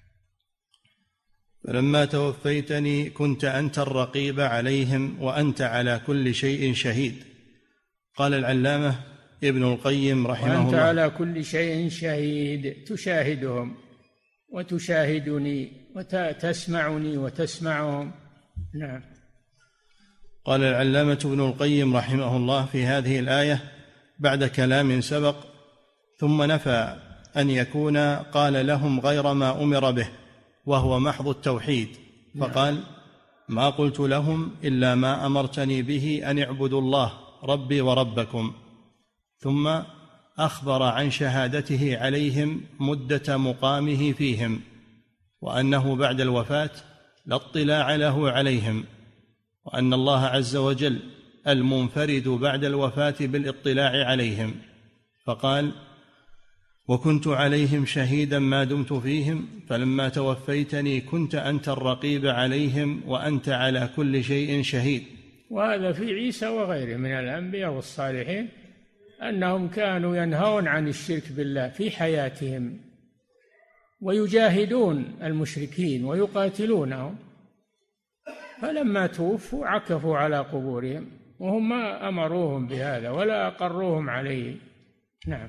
فلما توفيتني كنت أنت الرقيب عليهم وأنت على كل شيء شهيد. قال العلامة ابن القيم رحمه الله: وأنت على كل شيء شهيد، تشاهدهم وتشاهدني وتسمعني وتسمعهم. نعم. قال العلامة ابن القيم رحمه الله في هذه الآية بعد كلام سبق: ثم نفى أن يكون قال لهم غير ما أمر به وهو محض التوحيد، فقال: ما قلت لهم إلا ما أمرتني به أن اعبدوا الله ربي وربكم. ثم أخبر عن شهادته عليهم مدة مقامه فيهم، وأنه بعد الوفاة لا اطلاع له عليهم، وأن الله عز وجل المنفرد بعد الوفاة بالاطلاع عليهم، فقال: وكنت عليهم شهيدا ما دمت فيهم فلما توفيتني كنت أنت الرقيب عليهم وأنت على كل شيء شهيد. وهذا في عيسى وغيره من الأنبياء والصالحين أنهم كانوا ينهون عن الشرك بالله في حياتهم ويجاهدون المشركين ويقاتلونهم، فلما توفوا عكفوا على قبورهم وهم ما أمروهم بهذا ولا أقروهم عليه. نعم.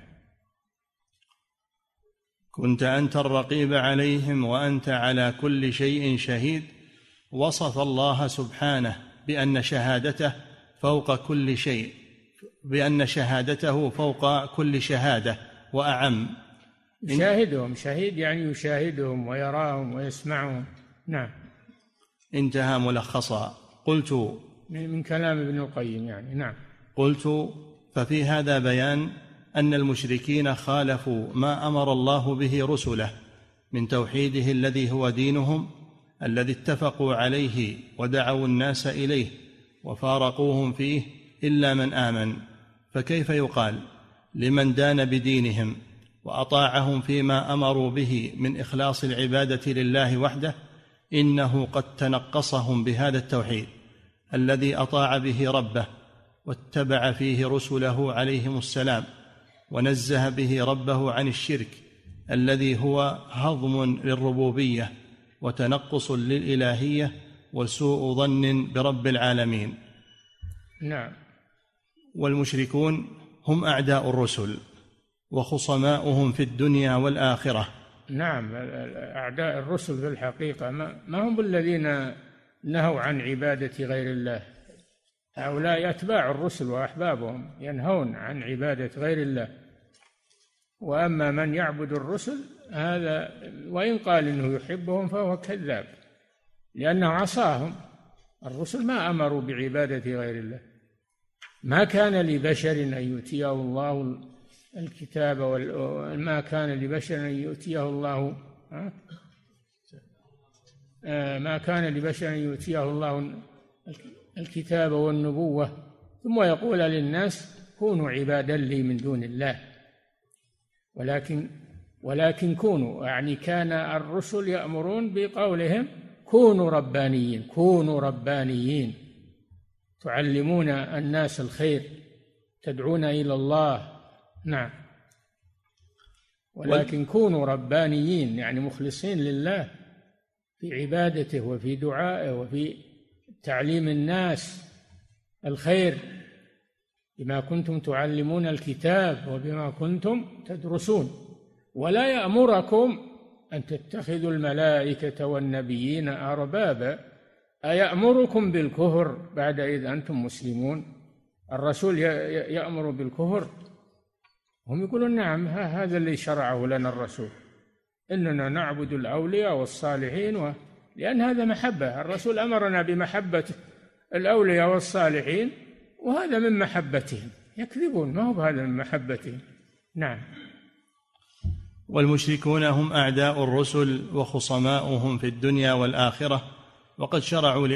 كنت أنت الرقيب عليهم وأنت على كل شيء شهيد. وصف الله سبحانه بأن شهادته فوق كل شيء، بأن شهادته فوق كل شهادة وأعم. يشاهدهم، شهيد يعني يشاهدهم ويراهم ويسمعهم. نعم. انتهى ملخصا. قلت من كلام ابن القيم يعني. نعم. قلت: ففي هذا بيان أن المشركين خالفوا ما أمر الله به رسله من توحيده الذي هو دينهم الذي اتفقوا عليه ودعوا الناس إليه وفارقوهم فيه إلا من آمن. فكيف يقال لمن دان بدينهم وأطاعهم فيما أمروا به من إخلاص العبادة لله وحده إنه قد تنقصهم بهذا التوحيد الذي أطاع به ربه واتبع فيه رسله عليهم السلام ونزه به ربه عن الشرك الذي هو هضم للربوبية وتنقص للإلهية وسوء ظن برب العالمين. نعم. والمشركون هم أعداء الرسل وخصماؤهم في الدنيا والآخرة. نعم. أعداء الرسل في الحقيقة ما هم الذين نهوا عن عبادة غير الله، هؤلاء أتباع الرسل وأحبابهم ينهون عن عبادة غير الله. وأما من يعبد الرسل هذا وإن قال إنه يحبهم فهو كذاب، لأنه عصاهم. الرسل ما أمروا بعبادة غير الله. ما كان لبشر أن يؤتيه الله الكتاب ما كان لبشر أن يؤتيه الله ما كان لبشر أن يؤتيه الله الكتاب والنبوة ثم يقول للناس كونوا عبادا لي من دون الله، ولكن كونوا، يعني كان الرسل يأمرون بقولهم كونوا ربانيين، كونوا ربانيين تعلمون الناس الخير، تدعون إلى الله. نعم. ولكن كونوا ربانيين يعني مخلصين لله في عبادته وفي دعائه وفي تعليم الناس الخير بما كنتم تعلمون الكتاب وبما كنتم تدرسون. ولا يأمركم أن تتخذوا الملائكة والنبيين أربابا أيأمركم بالكفر بعد إذ أنتم مسلمون. الرسول يأمر بالكفر؟ هم يقولون نعم هذا اللي شرعه لنا الرسول، إننا نعبد الأولياء والصالحين لأن هذا محبة، الرسول أمرنا بمحبة الأولياء والصالحين وهذا من محبتهم. يكذبون، ما هو بهذا من محبتهم. نعم. والمشركون هم أعداء الرسل وخصماؤهم في الدنيا والآخرة، وقد شرعوا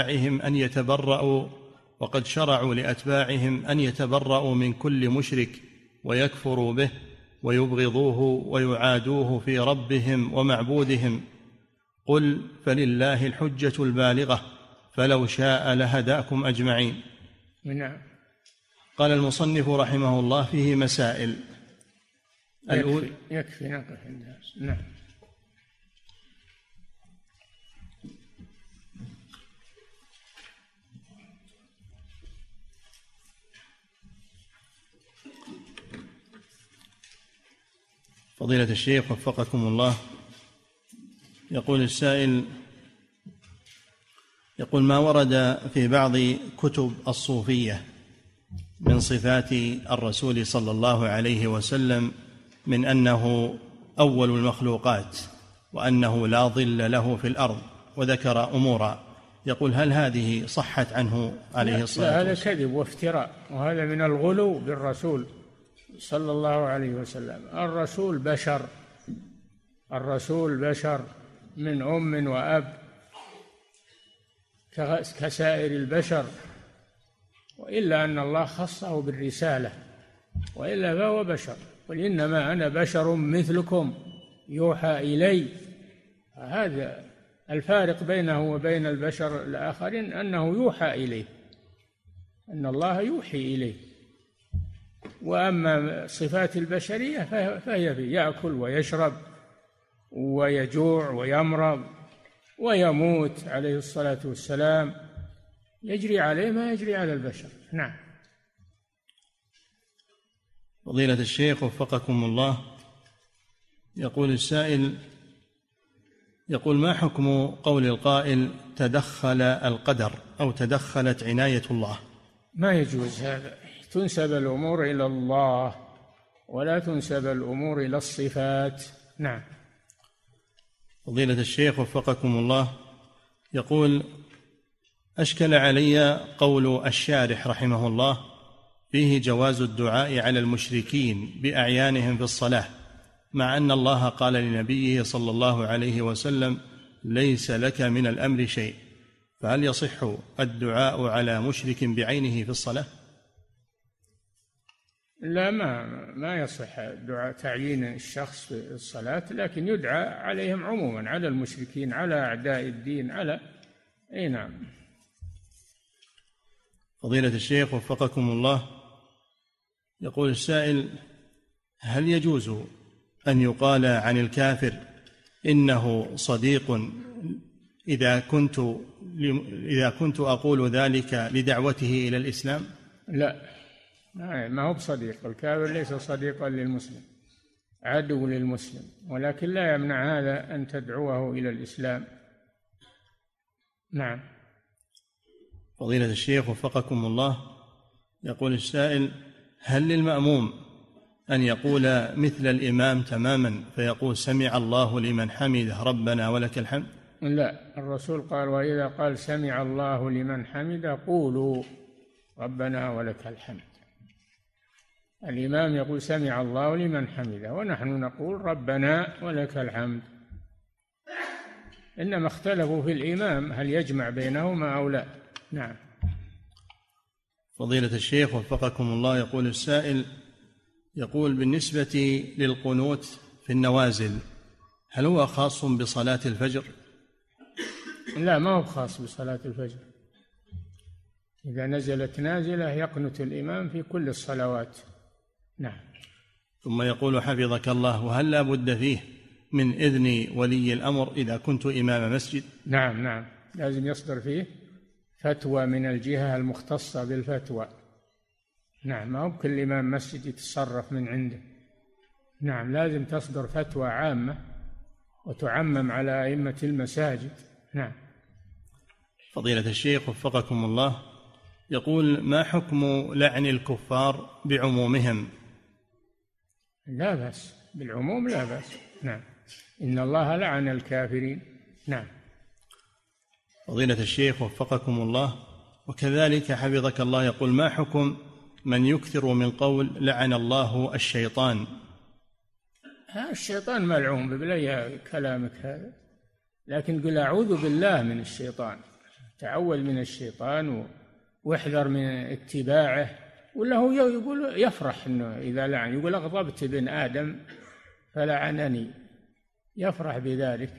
لأتباعهم أن يتبرأوا من كل مشرك ويكفروا به ويبغضوه ويعادوه في ربهم ومعبودهم. قل فلله الحجة البالغة فلو شاء لهداكم أجمعين. نعم. قال المصنف رحمه الله فيه مسائل. يكفي نقف الناس. نعم. فضيلة الشيخ وفقكم الله، يقول السائل، يقول ما ورد في بعض كتب الصوفية من صفات الرسول صلى الله عليه وسلم من أنه أول المخلوقات وأنه لا ظل له في الأرض، وذكر أمورا، يقول هل هذه صحت عنه عليه الصلاة والسلام؟ هذا كذب وافتراء، وهذا من الغلو بالرسول صلى الله عليه وسلم. الرسول بشر من أم وأب كسائر البشر، وإلا أن الله خصه بالرسالة، وإلا فهو بشر. قل إنما أنا بشر مثلكم يوحى إلي. هذا الفارق بينه وبين البشر الآخرين، أنه يوحى إليه، أن الله يوحي إليه. وأما صفات البشرية فهي يأكل ويشرب ويجوع ويمرض ويموت عليه الصلاة والسلام، يجري عليه ما يجري على البشر. نعم. فضيلة الشيخ وفقكم الله، يقول السائل، يقول ما حكم قول القائل تدخل القدر أو تدخلت عناية الله؟ ما يجوز هذا، تنسب الأمور إلى الله ولا تنسب الأمور إلى الصفات. نعم. فضيلة الشيخ وفقكم الله، يقول أشكل علي قول الشارح رحمه الله فيه جواز الدعاء على المشركين بأعيانهم في الصلاة، مع أن الله قال لنبيه صلى الله عليه وسلم ليس لك من الأمر شيء، فهل يصح الدعاء على مشرك بعينه في الصلاة؟ لا، ما يصح دعاء تعيين الشخص في الصلاة، لكن يدعى عليهم عموما، على المشركين، على أعداء الدين، على أي. نعم. فضيلة الشيخ وفقكم الله، يقول السائل هل يجوز أن يقال عن الكافر إنه صديق إذا كنت أقول ذلك لدعوته إلى الإسلام؟ لا، ما هو بصديق. الكافر ليس صديقا للمسلم، عدو للمسلم، ولكن لا يمنع هذا أن تدعوه إلى الإسلام. نعم. فضيلة الشيخ وفقكم الله، يقول السائل هل للمأموم أن يقول مثل الإمام تماما فيقول سمع الله لمن حمده ربنا ولك الحمد؟ لا، الرسول قال وإذا قال سمع الله لمن حمده قولوا ربنا ولك الحمد. الإمام يقول سمع الله لمن حمده، ونحن نقول ربنا ولك الحمد. إنما اختلفوا في الإمام هل يجمع بينهما أو لا. نعم. فضيلة الشيخ وفقكم الله، يقول السائل، يقول بالنسبة للقنوت في النوازل هل هو خاص بصلاة الفجر؟ لا، ما هو خاص بصلاة الفجر. إذا نزلت نازلة يقنت الإمام في كل الصلوات. نعم. ثم يقول حفظك الله وهل لا بد فيه من إذن ولي الأمر إذا كنت إمام مسجد؟ نعم، لازم يصدر فيه فتوى من الجهة المختصة بالفتوى. نعم، ما هو كل إمام مسجد يتصرف من عنده. نعم، لازم تصدر فتوى عامة وتعمم على أئمة المساجد. نعم. فضيلة الشيخ وفقكم الله، يقول ما حكم لعن الكفار بعمومهم لا بأس بالعموم، لا بأس. نعم. إن الله لعن الكافرين. نعم. فضيلة الشيخ وفقكم الله، وكذلك حفظك الله، يقول: ما حكم من يكثر من قول لعن الله الشيطان؟ الشيطان ملعون، ببلي كلامك هذا، لكن قل أعوذ بالله من الشيطان، تعوذ من الشيطان واحذر من اتباعه. ولا هو يقول يفرح إنه إذا لعن، يقول أغضبت ابن آدم فلعنني، يفرح بذلك.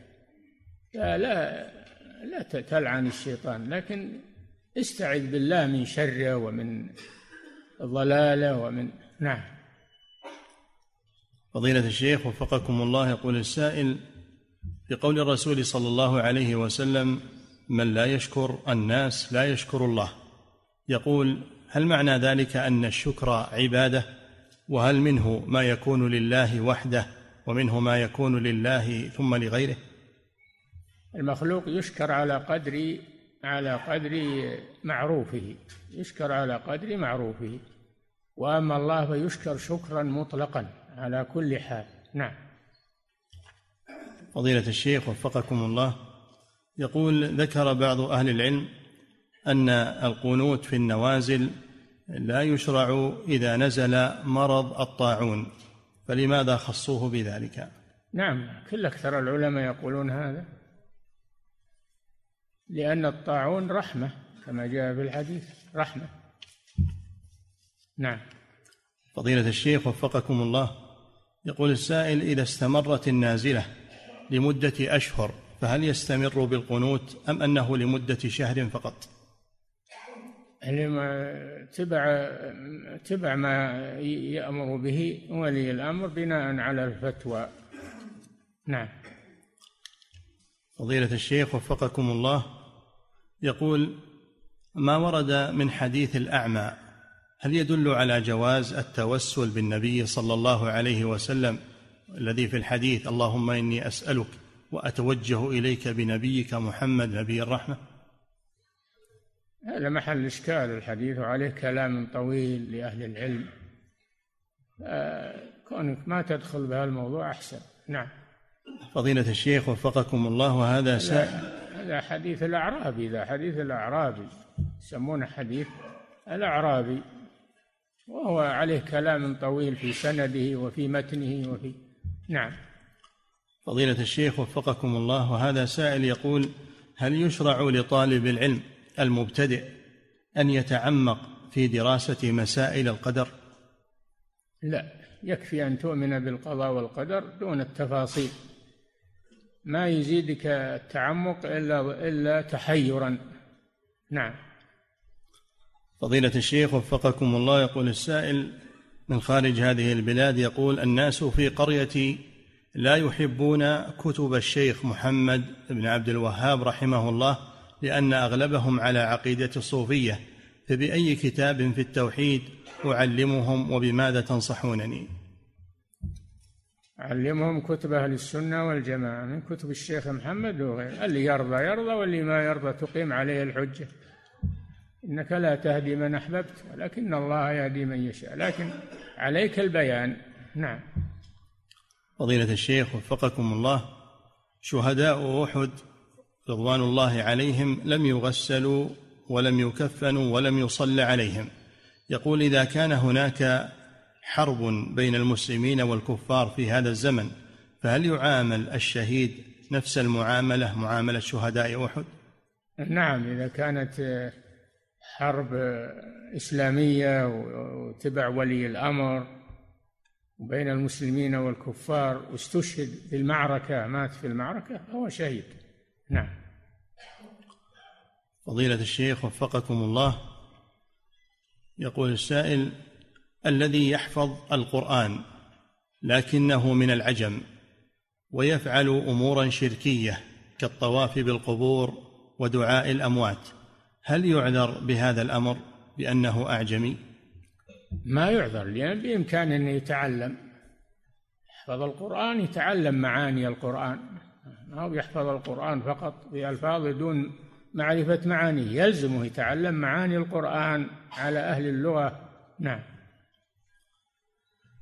لا تلعن الشيطان، لكن استعذ بالله من شره ومن ضلاله ومن. نعم. فضيلة الشيخ وفقكم الله، يقول السائل: في قول الرسول صلى الله عليه وسلم: من لا يشكر الناس لا يشكر الله، يقول: هل معنى ذلك أن الشكر عبادة؟ وهل منه ما يكون لله وحده ومنه ما يكون لله ثم لغيره؟ المخلوق يشكر على قدر معروفه، يشكر على قدر معروفه، وأما الله فيشكر شكرا مطلقا على كل حال. نعم. فضيلة الشيخ وفقكم الله، يقول: ذكر بعض أهل العلم أن القنوت في النوازل لا يشرع إذا نزل مرض الطاعون، فلماذا خصوه بذلك؟ نعم، أكثر العلماء يقولون هذا، لأن الطاعون رحمة كما جاء في الحديث، رحمة. نعم. فضيلة الشيخ وفقكم الله، يقول السائل: إذا استمرت النازلة لمدة أشهر فهل يستمر بالقنوت أم أنه لمدة شهر فقط؟ تبع ما يأمر به ولي الأمر بناء على الفتوى. نعم. فضيلة الشيخ وفقكم الله، يقول: ما ورد من حديث الأعمى هل يدل على جواز التوسل بالنبي صلى الله عليه وسلم الذي في الحديث: اللهم إني أسألك وأتوجه إليك بنبيك محمد نبي الرحمة؟ هذا محل إشكال الحديث، وعليه كلام طويل لأهل العلم، كونك ما تدخل بهذا الموضوع أحسن. نعم. فضيلة الشيخ وفقكم الله، هذا حديث الأعرابي، ذا حديث الأعرابي يسمونه حديث الأعرابي، وهو عليه كلام طويل في سنده وفي متنه وفي. نعم. فضيلة الشيخ وفقكم الله، وهذا سائل يقول: هل يشرع لطالب العلم المبتدئ أن يتعمق في دراسة مسائل القدر؟ لا، يكفي أن تؤمن بالقضاء والقدر دون التفاصيل، ما يزيدك التعمق إلا تحيرا. نعم. فضيلة الشيخ وفقكم الله، يقول السائل من خارج هذه البلاد، يقول: الناس في قريتي لا يحبون كتب الشيخ محمد بن عبد الوهاب رحمه الله لأن أغلبهم على عقيدة الصوفية، فبأي كتاب في التوحيد أعلمهم وبماذا تنصحونني؟ علمهم كتب أهل السنة والجماعة من كتب الشيخ محمد وغيره، اللي يرضى يرضى واللي ما يرضى تقيم عليه الحجة. إنك لا تهدي من أحببت ولكن الله يهدي من يشاء، لكن عليك البيان. نعم. فضيلة الشيخ وفقكم الله، شهداء أحد رضوان الله عليهم لم يغسلوا ولم يكفنوا ولم يصلى عليهم، يقول: إذا كان هناك حرب بين المسلمين والكفار في هذا الزمن فهل يعامل الشهيد نفس المعاملة، معاملة شهداء أحد؟ نعم، إذا كانت حرب إسلامية وتبع ولي الأمر وبين المسلمين والكفار واستشهد في المعركة، مات في المعركة، هو شهيد. نعم. فضيلة الشيخ وفقكم الله، يقول السائل: الذي يحفظ القرآن لكنه من العجم ويفعل أمورا شركية كالطواف بالقبور ودعاء الأموات، هل يعذر بهذا الأمر بأنه أعجمي؟ ما يعذر، لأن بإمكانه أن يتعلم، يحفظ القرآن، يتعلم معاني القرآن، ما هو يحفظ القرآن فقط بألفاظ دون معرفة معانيه، يلزمه يتعلم معاني القرآن على أهل اللغة. نعم.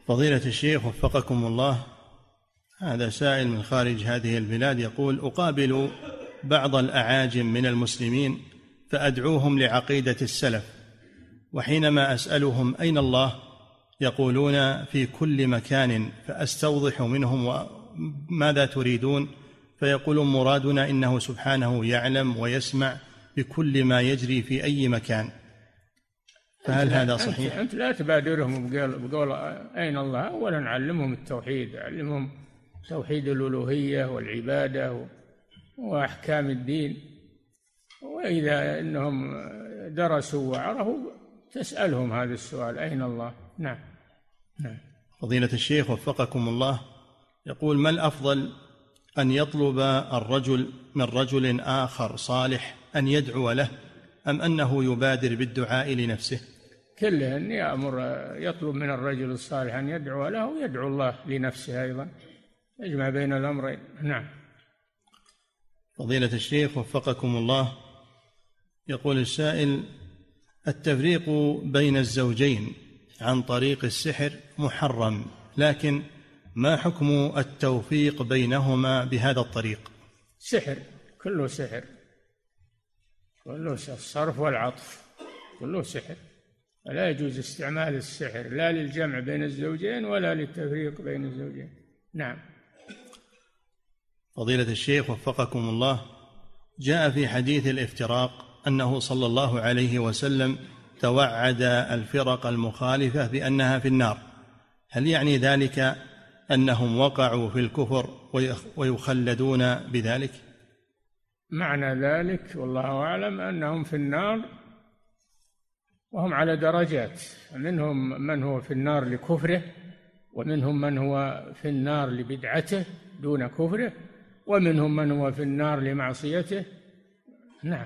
فضيلة الشيخ وفقكم الله، هذا سائل من خارج هذه البلاد يقول: أقابل بعض الأعاجم من المسلمين فأدعوهم لعقيدة السلف، وحينما أسألهم أين الله يقولون في كل مكان، فأستوضح منهم ماذا تريدون، فيقولون مرادنا إنه سبحانه يعلم ويسمع بكل ما يجري في أي مكان. فهل هذا صحيح؟ أنت لا تبادرهم بقول أين الله. أولا علمهم التوحيد، علمهم توحيد الألوهية والعبادة وأحكام الدين، وإذا أنهم درسوا وعرفوا تسألهم هذا السؤال: أين الله؟ نعم. فضيلة الشيخ وفقكم الله، يقول: ما الأفضل، أن يطلب الرجل من رجل آخر صالح أن يدعو له، أم أنه يبادر بالدعاء لنفسه؟ كله أن يطلب من الرجل الصالح أن يدعو له ويدعو الله لنفسه أيضا، يجمع بين الأمرين. نعم. فضيلة الشيخ وفقكم الله، يقول السائل: التفريق بين الزوجين عن طريق السحر محرم، لكن ما حكم التوفيق بينهما بهذا الطريق؟ سحر، كله سحر، كله الصرف والعطف كله سحر، فلا يجوز استعمال السحر لا للجمع بين الزوجين ولا للتفريق بين الزوجين. نعم. فضيلة الشيخ وفقكم الله، جاء في حديث الافتراق أنه صلى الله عليه وسلم توعد الفرق المخالفة بأنها في النار، هل يعني ذلك أنهم وقعوا في الكفر ويخلدون بذلك؟ معنى ذلك والله أعلم أنهم في النار وهم على درجات، منهم من هو في النار لكفره، ومنهم من هو في النار لبدعته دون كفره، ومنهم من هو في النار لمعصيته. نعم.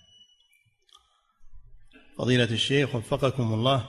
فضيلة الشيخ وفقكم الله،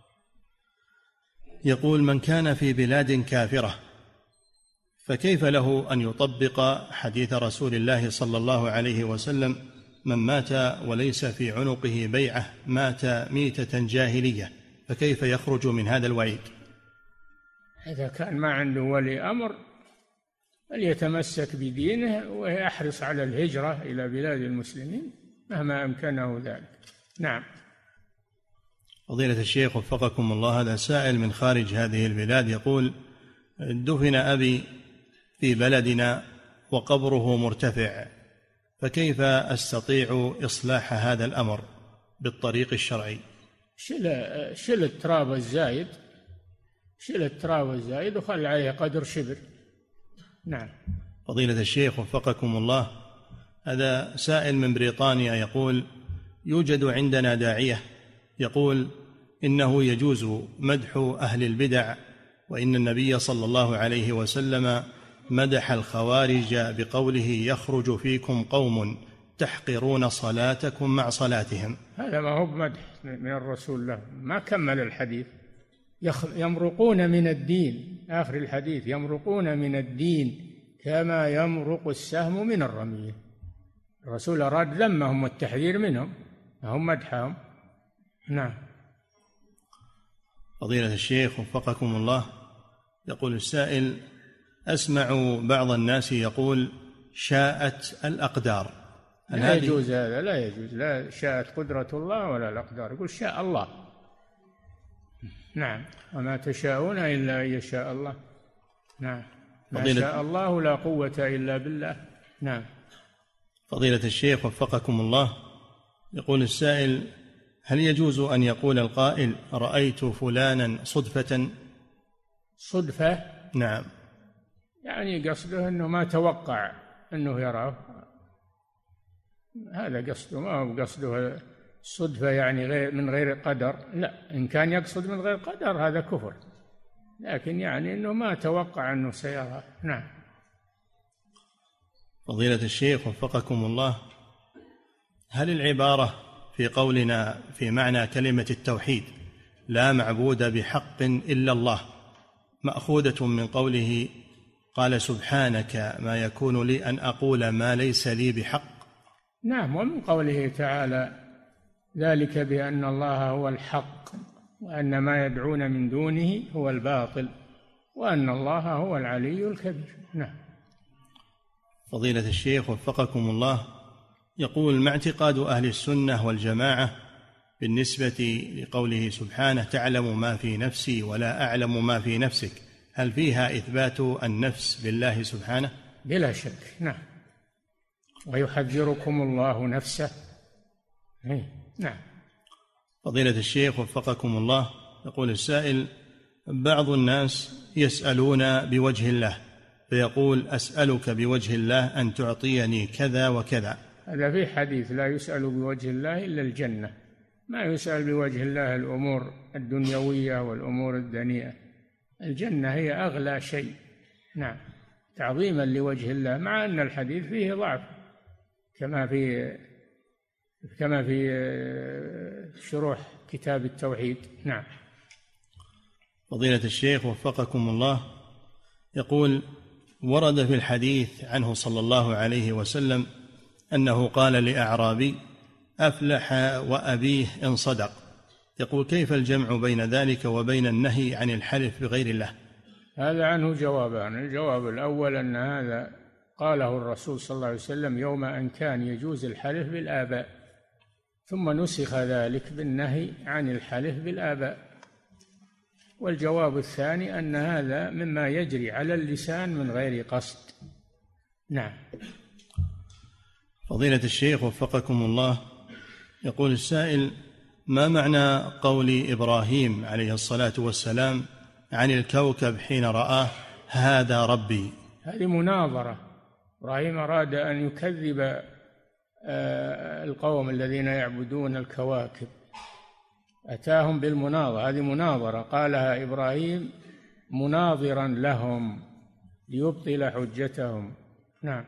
يقول: من كان في بلاد كافرة فكيف له أن يطبق حديث رسول الله صلى الله عليه وسلم: من مات وليس في عنقه بيعة مات ميتة جاهلية، فكيف يخرج من هذا الوعيد؟ إذا كان ما عنده ولي أمر فليتمسك بدينه ويحرص على الهجرة إلى بلاد المسلمين مهما أمكنه ذلك. نعم. فضيلة الشيخ وفقكم الله، هذا سائل من خارج هذه البلاد يقول: دفن أبي في بلدنا وقبره مرتفع، فكيف أستطيع إصلاح هذا الأمر بالطريق الشرعي؟ شل التراب الزايد، شل التراب الزايد وخلي عليه قدر شبر. نعم. فضيلة الشيخ وفقكم الله، هذا سائل من بريطانيا يقول: يوجد عندنا داعية يقول إنه يجوز مدح أهل البدع، وإن النبي صلى الله عليه وسلم مدح الخوارج بقوله: يخرج فيكم قوم تحقرون صلاتكم مع صلاتهم. هذا ما هو بمدح من الرسول له، ما كمل الحديث. يمرقون من الدين، آخر الحديث: يمرقون من الدين كما يمرق السهم من الرمية. الرسول أراد ذمهم والتحذير منهم، هم مدحهم. نعم. فضيلة الشيخ وفقكم الله، يقول السائل: أسمع بعض الناس يقول: شاءت الأقدار. لا يجوز هذا، لا يجوز، لا شاءت قدرة الله ولا الأقدار، يقول شاء الله. نعم. وما تشاءون إلا أن يشاء الله. نعم. ما شاء الله لا قوة إلا بالله. نعم. فضيلة الشيخ وفقكم الله، يقول السائل: هل يجوز أن يقول القائل: رأيت فلانا صدفة؟ صدفة؟ نعم. يعني قصده أنه ما توقع أنه يراه، هذا قصده، ما هو قصده صدفة يعني من غير قدر. لا، إن كان يقصد من غير قدر هذا كفر، لكن يعني أنه ما توقع أنه سيراه. نعم. فضيلة الشيخ وفقكم الله، هل العبارة في قولنا في معنى كلمة التوحيد لا معبود بحق إلا الله مأخوذة من قوله: قال سبحانك ما يكون لي أن أقول ما ليس لي بحق؟ نعم. ومن قوله تعالى: ذلك بأن الله هو الحق وأن ما يدعون من دونه هو الباطل. وأن الله هو العلي الكبير. نعم. فضيلة الشيخ وفقكم الله، يقول: ما اعتقاد أهل السنة والجماعة بالنسبة لقوله سبحانه: تعلم ما في نفسي ولا أعلم ما في نفسك؟ هل فيها إثبات النفس لله سبحانه؟ بلا شك. نعم. ويحذركم الله نفسه. نعم. فضيلة الشيخ وفقكم الله، يقول السائل: بعض الناس يسألون بوجه الله، فيقول: أسألك بوجه الله أن تعطيني كذا وكذا. هذا في حديث: لا يسأل بوجه الله إلا الجنة. ما يسأل بوجه الله الأمور الدنيوية والأمور الدنيئة. الجنة هي أغلى شيء. نعم. تعظيما لوجه الله، مع أن الحديث فيه ضعف كما في شروح كتاب التوحيد. نعم. فضيلة الشيخ وفقكم الله، يقول: ورد في الحديث عنه صلى الله عليه وسلم أنه قال لأعرابي: أفلح وأبيه إن صدق. يقول: كيف الجمع بين ذلك وبين النهي عن الحلف بغير الله؟ هذا عنه جوابان. الجواب الأول أن هذا قاله الرسول صلى الله عليه وسلم يوم أن كان يجوز الحلف بالآباء، ثم نسخ ذلك بالنهي عن الحلف بالآباء. والجواب الثاني أن هذا مما يجري على اللسان من غير قصد. نعم. فضيلة الشيخ وفقكم الله، يقول السائل: ما معنى قول إبراهيم عليه الصلاة والسلام عن الكوكب حين رآه: هذا ربي؟ هذه مناظرة. إبراهيم أراد أن يكذب القوم الذين يعبدون الكواكب، أتاهم بالمناظرة. هذه مناظرة قالها إبراهيم مناظرا لهم ليبطل حجتهم. نعم.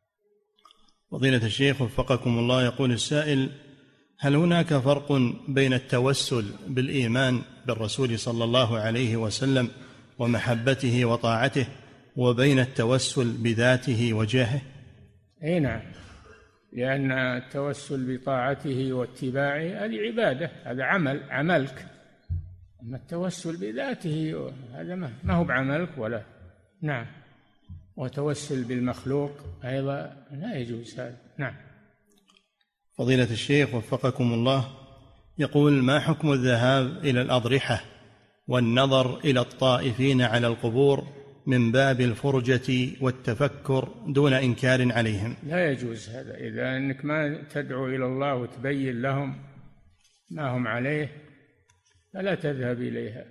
فضيلة الشيخ وفقكم الله، يقول السائل: هل هناك فرق بين التوسل بالإيمان بالرسول صلى الله عليه وسلم ومحبته وطاعته وبين التوسل بذاته وجاهه؟ أي نعم، لأن التوسل بطاعته واتباعه هذه عبادة، هذا عملك. أما التوسل بذاته هذا ما هو بعملك ولا. نعم. وتوسل بالمخلوق أيضا لا يجوز هذا. نعم. فضيلة الشيخ وفقكم الله، يقول: ما حكم الذهاب إلى الأضرحة والنظر إلى الطائفين على القبور من باب الفرجة والتفكر دون إنكار عليهم؟ لا يجوز هذا. إذا أنك ما تدعو إلى الله وتبين لهم ما هم عليه فلا تذهب إليها.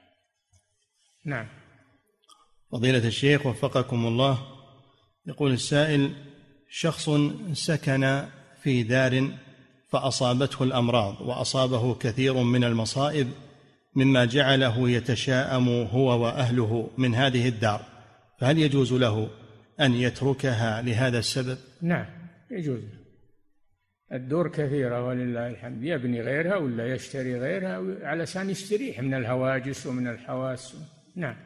نعم. فضيلة الشيخ وفقكم الله، يقول السائل: شخص سكن في دار فأصابته الأمراض وأصابه كثير من المصائب مما جعله يتشاءم هو وأهله من هذه الدار، فهل يجوز له أن يتركها لهذا السبب؟ نعم يجوز. الدور كثيرة ولله الحمد، يبني غيرها ولا يشتري غيرها على أساس يستريح من الهواجس ومن الحواس. نعم.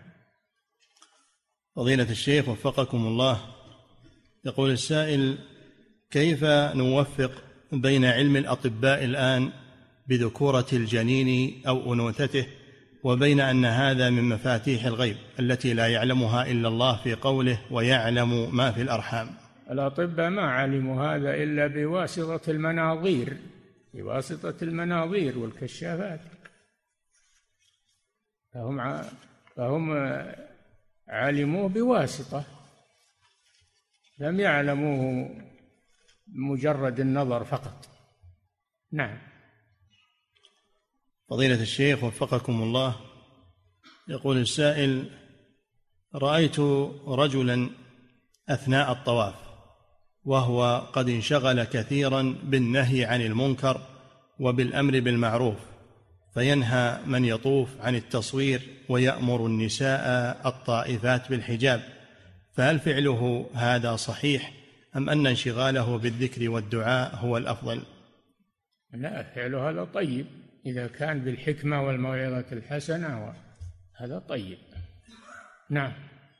فضيلة الشيخ وفقكم الله، يقول السائل: كيف نوفق بين علم الأطباء الآن بذكورة الجنين أو أنوثته وبين أن هذا من مفاتيح الغيب التي لا يعلمها إلا الله في قوله: ويعلم ما في الأرحام؟ الأطباء ما علموا هذا إلا بواسطة المناظير والكشافات، فهم علموه بواسطة، لم يعلموه مجرد النظر فقط. نعم. فضيلة الشيخ وفقكم الله، يقول السائل: رأيت رجلا أثناء الطواف وهو قد انشغل كثيرا بالنهي عن المنكر وبالأمر بالمعروف، فينهى من يطوف عن التصوير ويأمر النساء الطائفات بالحجاب، فهل فعله هذا صحيح أم أن انشغاله بالذكر والدعاء هو الأفضل؟ لا، فعله هذا طيب إذا كان بالحكمة والموعظة الحسنة، هذا طيب. نعم.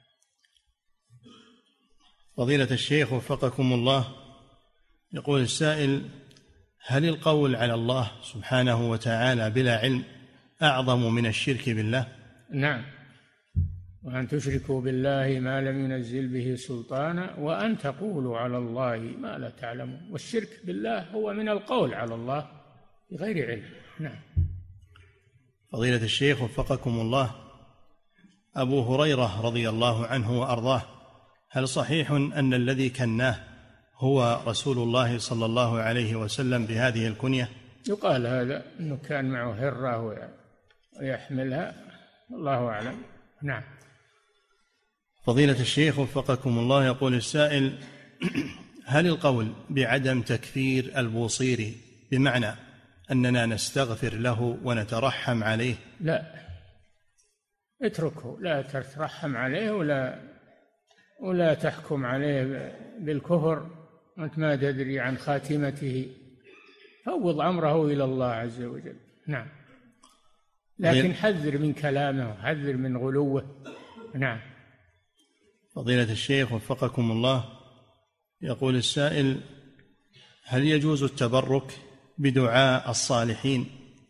فضيلة الشيخ وفقكم الله، يقول السائل: هل القول على الله سبحانه وتعالى بلا علم أعظم من الشرك بالله؟ نعم، وأن تشركوا بالله ما لم ينزل به سلطانا وأن تقولوا على الله ما لا تعلمون. والشرك بالله هو من القول على الله بغير علم. نعم. فضيلة الشيخ وفقكم الله، أبو هريرة رضي الله عنه وأرضاه، هل صحيح أن الذي كناه هو رسول الله صلى الله عليه وسلم بهذه الكنية؟ يقال هذا أنه كان معه هرة ويحملها، الله أعلم. نعم. فضيلة الشيخ وفقكم الله، يقول السائل: هل القول بعدم تكفير البوصيري بمعنى أننا نستغفر له ونترحم عليه؟ لا، اتركه، لا تترحم عليه ولا تحكم عليه بالكفر وأنت ما تدري عن خاتمته، فوض أمره إلى الله عز وجل. نعم. لكن حذر من كلامه، حذر من غلوه. نعم. فضيلة الشيخ وفقكم الله، يقول السائل: هل يجوز التبرك بدعاء الصالحين؟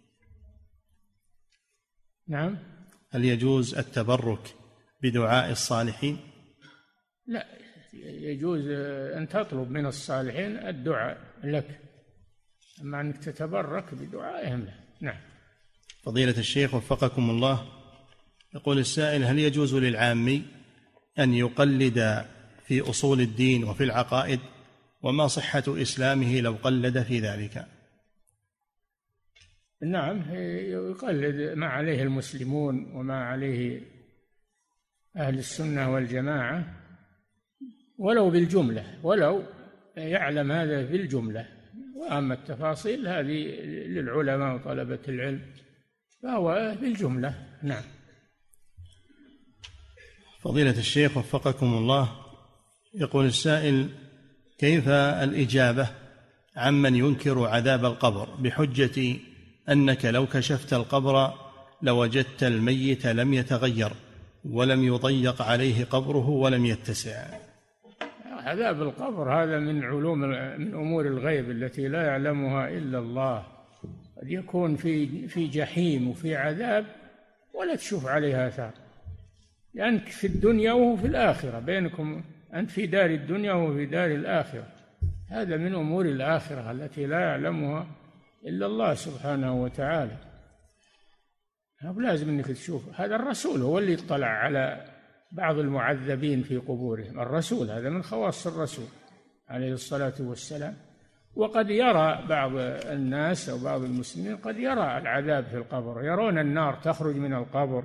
نعم. هل يجوز التبرك بدعاء الصالحين؟ لا، يجوز أن تطلب من الصالحين الدعاء لك، أما أنك تتبرك بدعائهم لا. نعم. فضيلة الشيخ وفقكم الله، يقول السائل: هل يجوز للعامي أن يقلد في أصول الدين وفي العقائد؟ وما صحة إسلامه لو قلد في ذلك؟ نعم، يقلد ما عليه المسلمون وما عليه أهل السنة والجماعة، ولو بالجملة، ولو يعلم هذا بالجملة. وأما التفاصيل هذه للعلماء وطلبة العلم، فهو بالجملة. نعم. فضيلة الشيخ وفقكم الله، يقول السائل: كيف الإجابة عمن ينكر عذاب القبر بحجة أنك لو كشفت القبر لوجدت الميت لم يتغير ولم يضيق عليه قبره ولم يتسع؟ عذاب القبر هذا من من أمور الغيب التي لا يعلمها إلا الله. قد يكون في جحيم وفي عذاب ولا تشوف عليها آثار، لأنك في الدنيا وهو في الآخرة، بينكم أنت في دار الدنيا وهو في دار الآخرة. هذا من أمور الآخرة التي لا يعلمها إلا الله سبحانه وتعالى. لازم أنك تشوف. هذا الرسول هو اللي اطلع على بعض المعذبين في قبورهم، الرسول، هذا من خواص الرسول عليه الصلاة والسلام. وقد يرى بعض الناس أو بعض المسلمين قد يرى العذاب في القبر، يرون النار تخرج من القبر،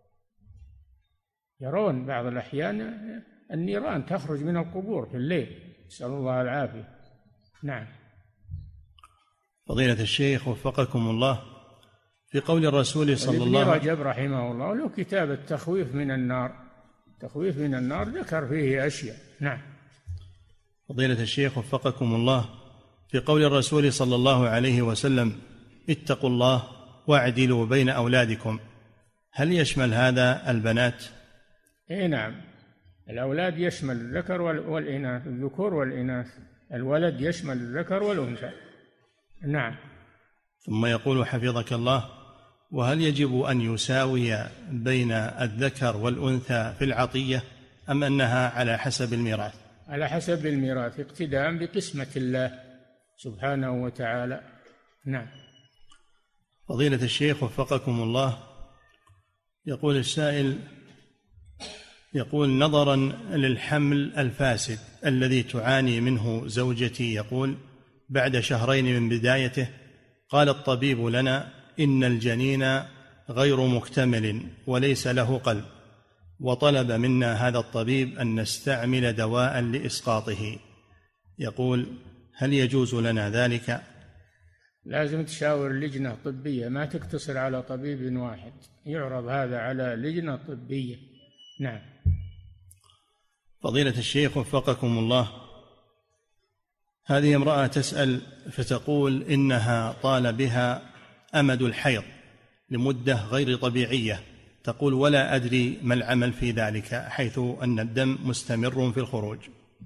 يرون بعض الأحيان النيران تخرج من القبور في الليل، نسأل الله العافية. نعم. فضيلة الشيخ وفقكم الله، في قول الرسول صلى الله عليه وسلم، ابن رجب رحمه الله له كتاب التخويف من النار، تخويف من النار، ذكر فيه أشياء. نعم. فضيلة الشيخ وفقكم الله، في قول الرسول صلى الله عليه وسلم: اتقوا الله واعدلوا بين أولادكم، هل يشمل هذا البنات؟ نعم، الأولاد يشمل الذكر والإناث، الذكور والإناث، الولد يشمل الذكر والأنثى. نعم. ثم يقول حفظك الله: وهل يجب أن يساوي بين الذكر والأنثى في العطية أم أنها على حسب الميراث؟ على حسب الميراث، اقتداء بقسمة الله سبحانه وتعالى. نعم. فضيلة الشيخ وفقكم الله، يقول السائل: يقول: نظرا للحمل الفاسد الذي تعاني منه زوجتي، يقول بعد شهرين من بدايته قال الطبيب لنا إن الجنين غير مكتمل وليس له قلب، وطلب منا هذا الطبيب أن نستعمل دواء لإسقاطه. يقول: هل يجوز لنا ذلك؟ لازم تشاور لجنة طبية، ما تقتصر على طبيب واحد، يعرض هذا على لجنة طبية. نعم. فضيلة الشيخ وفقكم الله، هذه امرأة تسأل فتقول إنها طال بها أمد الحيض لمدة غير طبيعية، تقول ولا أدري ما العمل في ذلك حيث أن الدم مستمر في الخروج.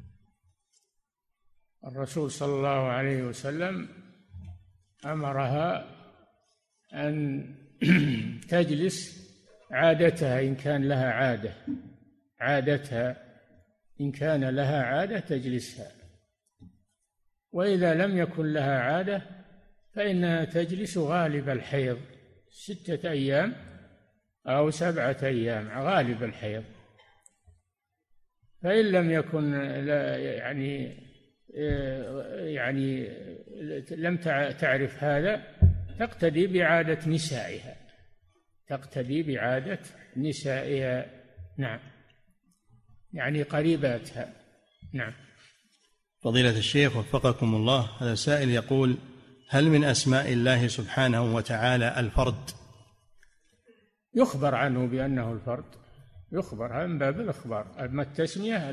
الرسول صلى الله عليه وسلم أمرها أن تجلس عادتها إن كان لها عادتها إن كان لها عادة تجلسها، وإذا لم يكن لها عادة فإنها تجلس غالب الحيض 6 أيام أو 7 أيام غالب الحيض. فإن لم يكن يعني لم تعرف هذا تقتدي بعادة نسائها نعم، يعني قريباتها. نعم. فضيلة الشيخ وفقكم الله، هذا سائل يقول: هل من أسماء الله سبحانه وتعالى الفرد؟ يخبر عنه بأنه الفرد، يخبر من باب الإخبار. أما التسمية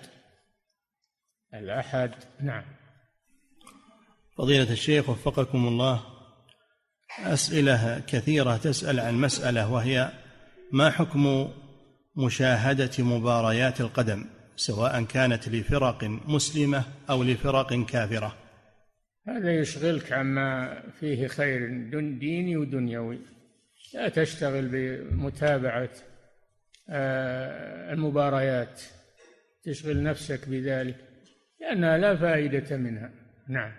الأحد. نعم. فضيلة الشيخ وفقكم الله، أسئلة كثيرة تسأل عن مسألة، وهي: ما حكم مشاهدة مباريات القدم سواء كانت لفرق مسلمة أو لفرق كافرة؟ هذا يشغلك عما فيه خير ديني ودنيوي، لا تشتغل بمتابعة المباريات، تشغل نفسك بذلك لأنها لا فائدة منها. نعم.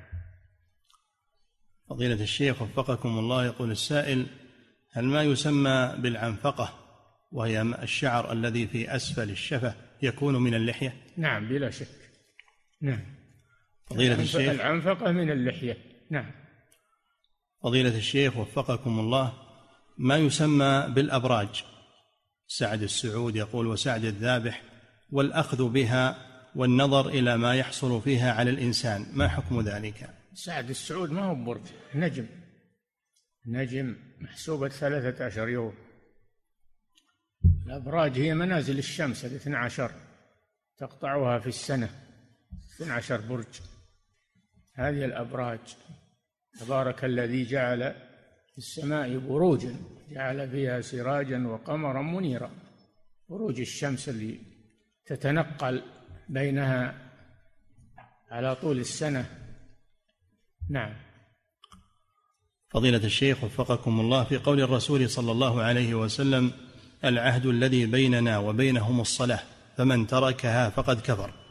فضيلة الشيخ وفقكم الله، يقول السائل: هل ما يسمى بالعنفقة وهي الشعر الذي في أسفل الشفة يكون من اللحية؟ نعم بلا شك. نعم. فضيلة الشيخ، العنفقة من اللحية. نعم. فضيلة الشيخ وفقكم الله، ما يسمى بالأبراج، سعد السعود يقول وسعد الذابح، والأخذ بها والنظر إلى ما يحصل فيها على الإنسان، ما حكم ذلك؟ سعد السعود ما هو برج، نجم محسوبة 13 يوم. الأبراج هي منازل الشمس 12 تقطعها في السنة، 12 برج، هذه الأبراج. تبارك الذي جعل في السماء بروجا جعل فيها سراجا وقمرا منيرا، بروج الشمس اللي تتنقل بينها على طول السنة. نعم. فضيلة الشيخ وفقكم الله، في قول الرسول صلى الله عليه وسلم: العهد الذي بيننا وبينهم الصلاة، فمن تركها فقد كفر،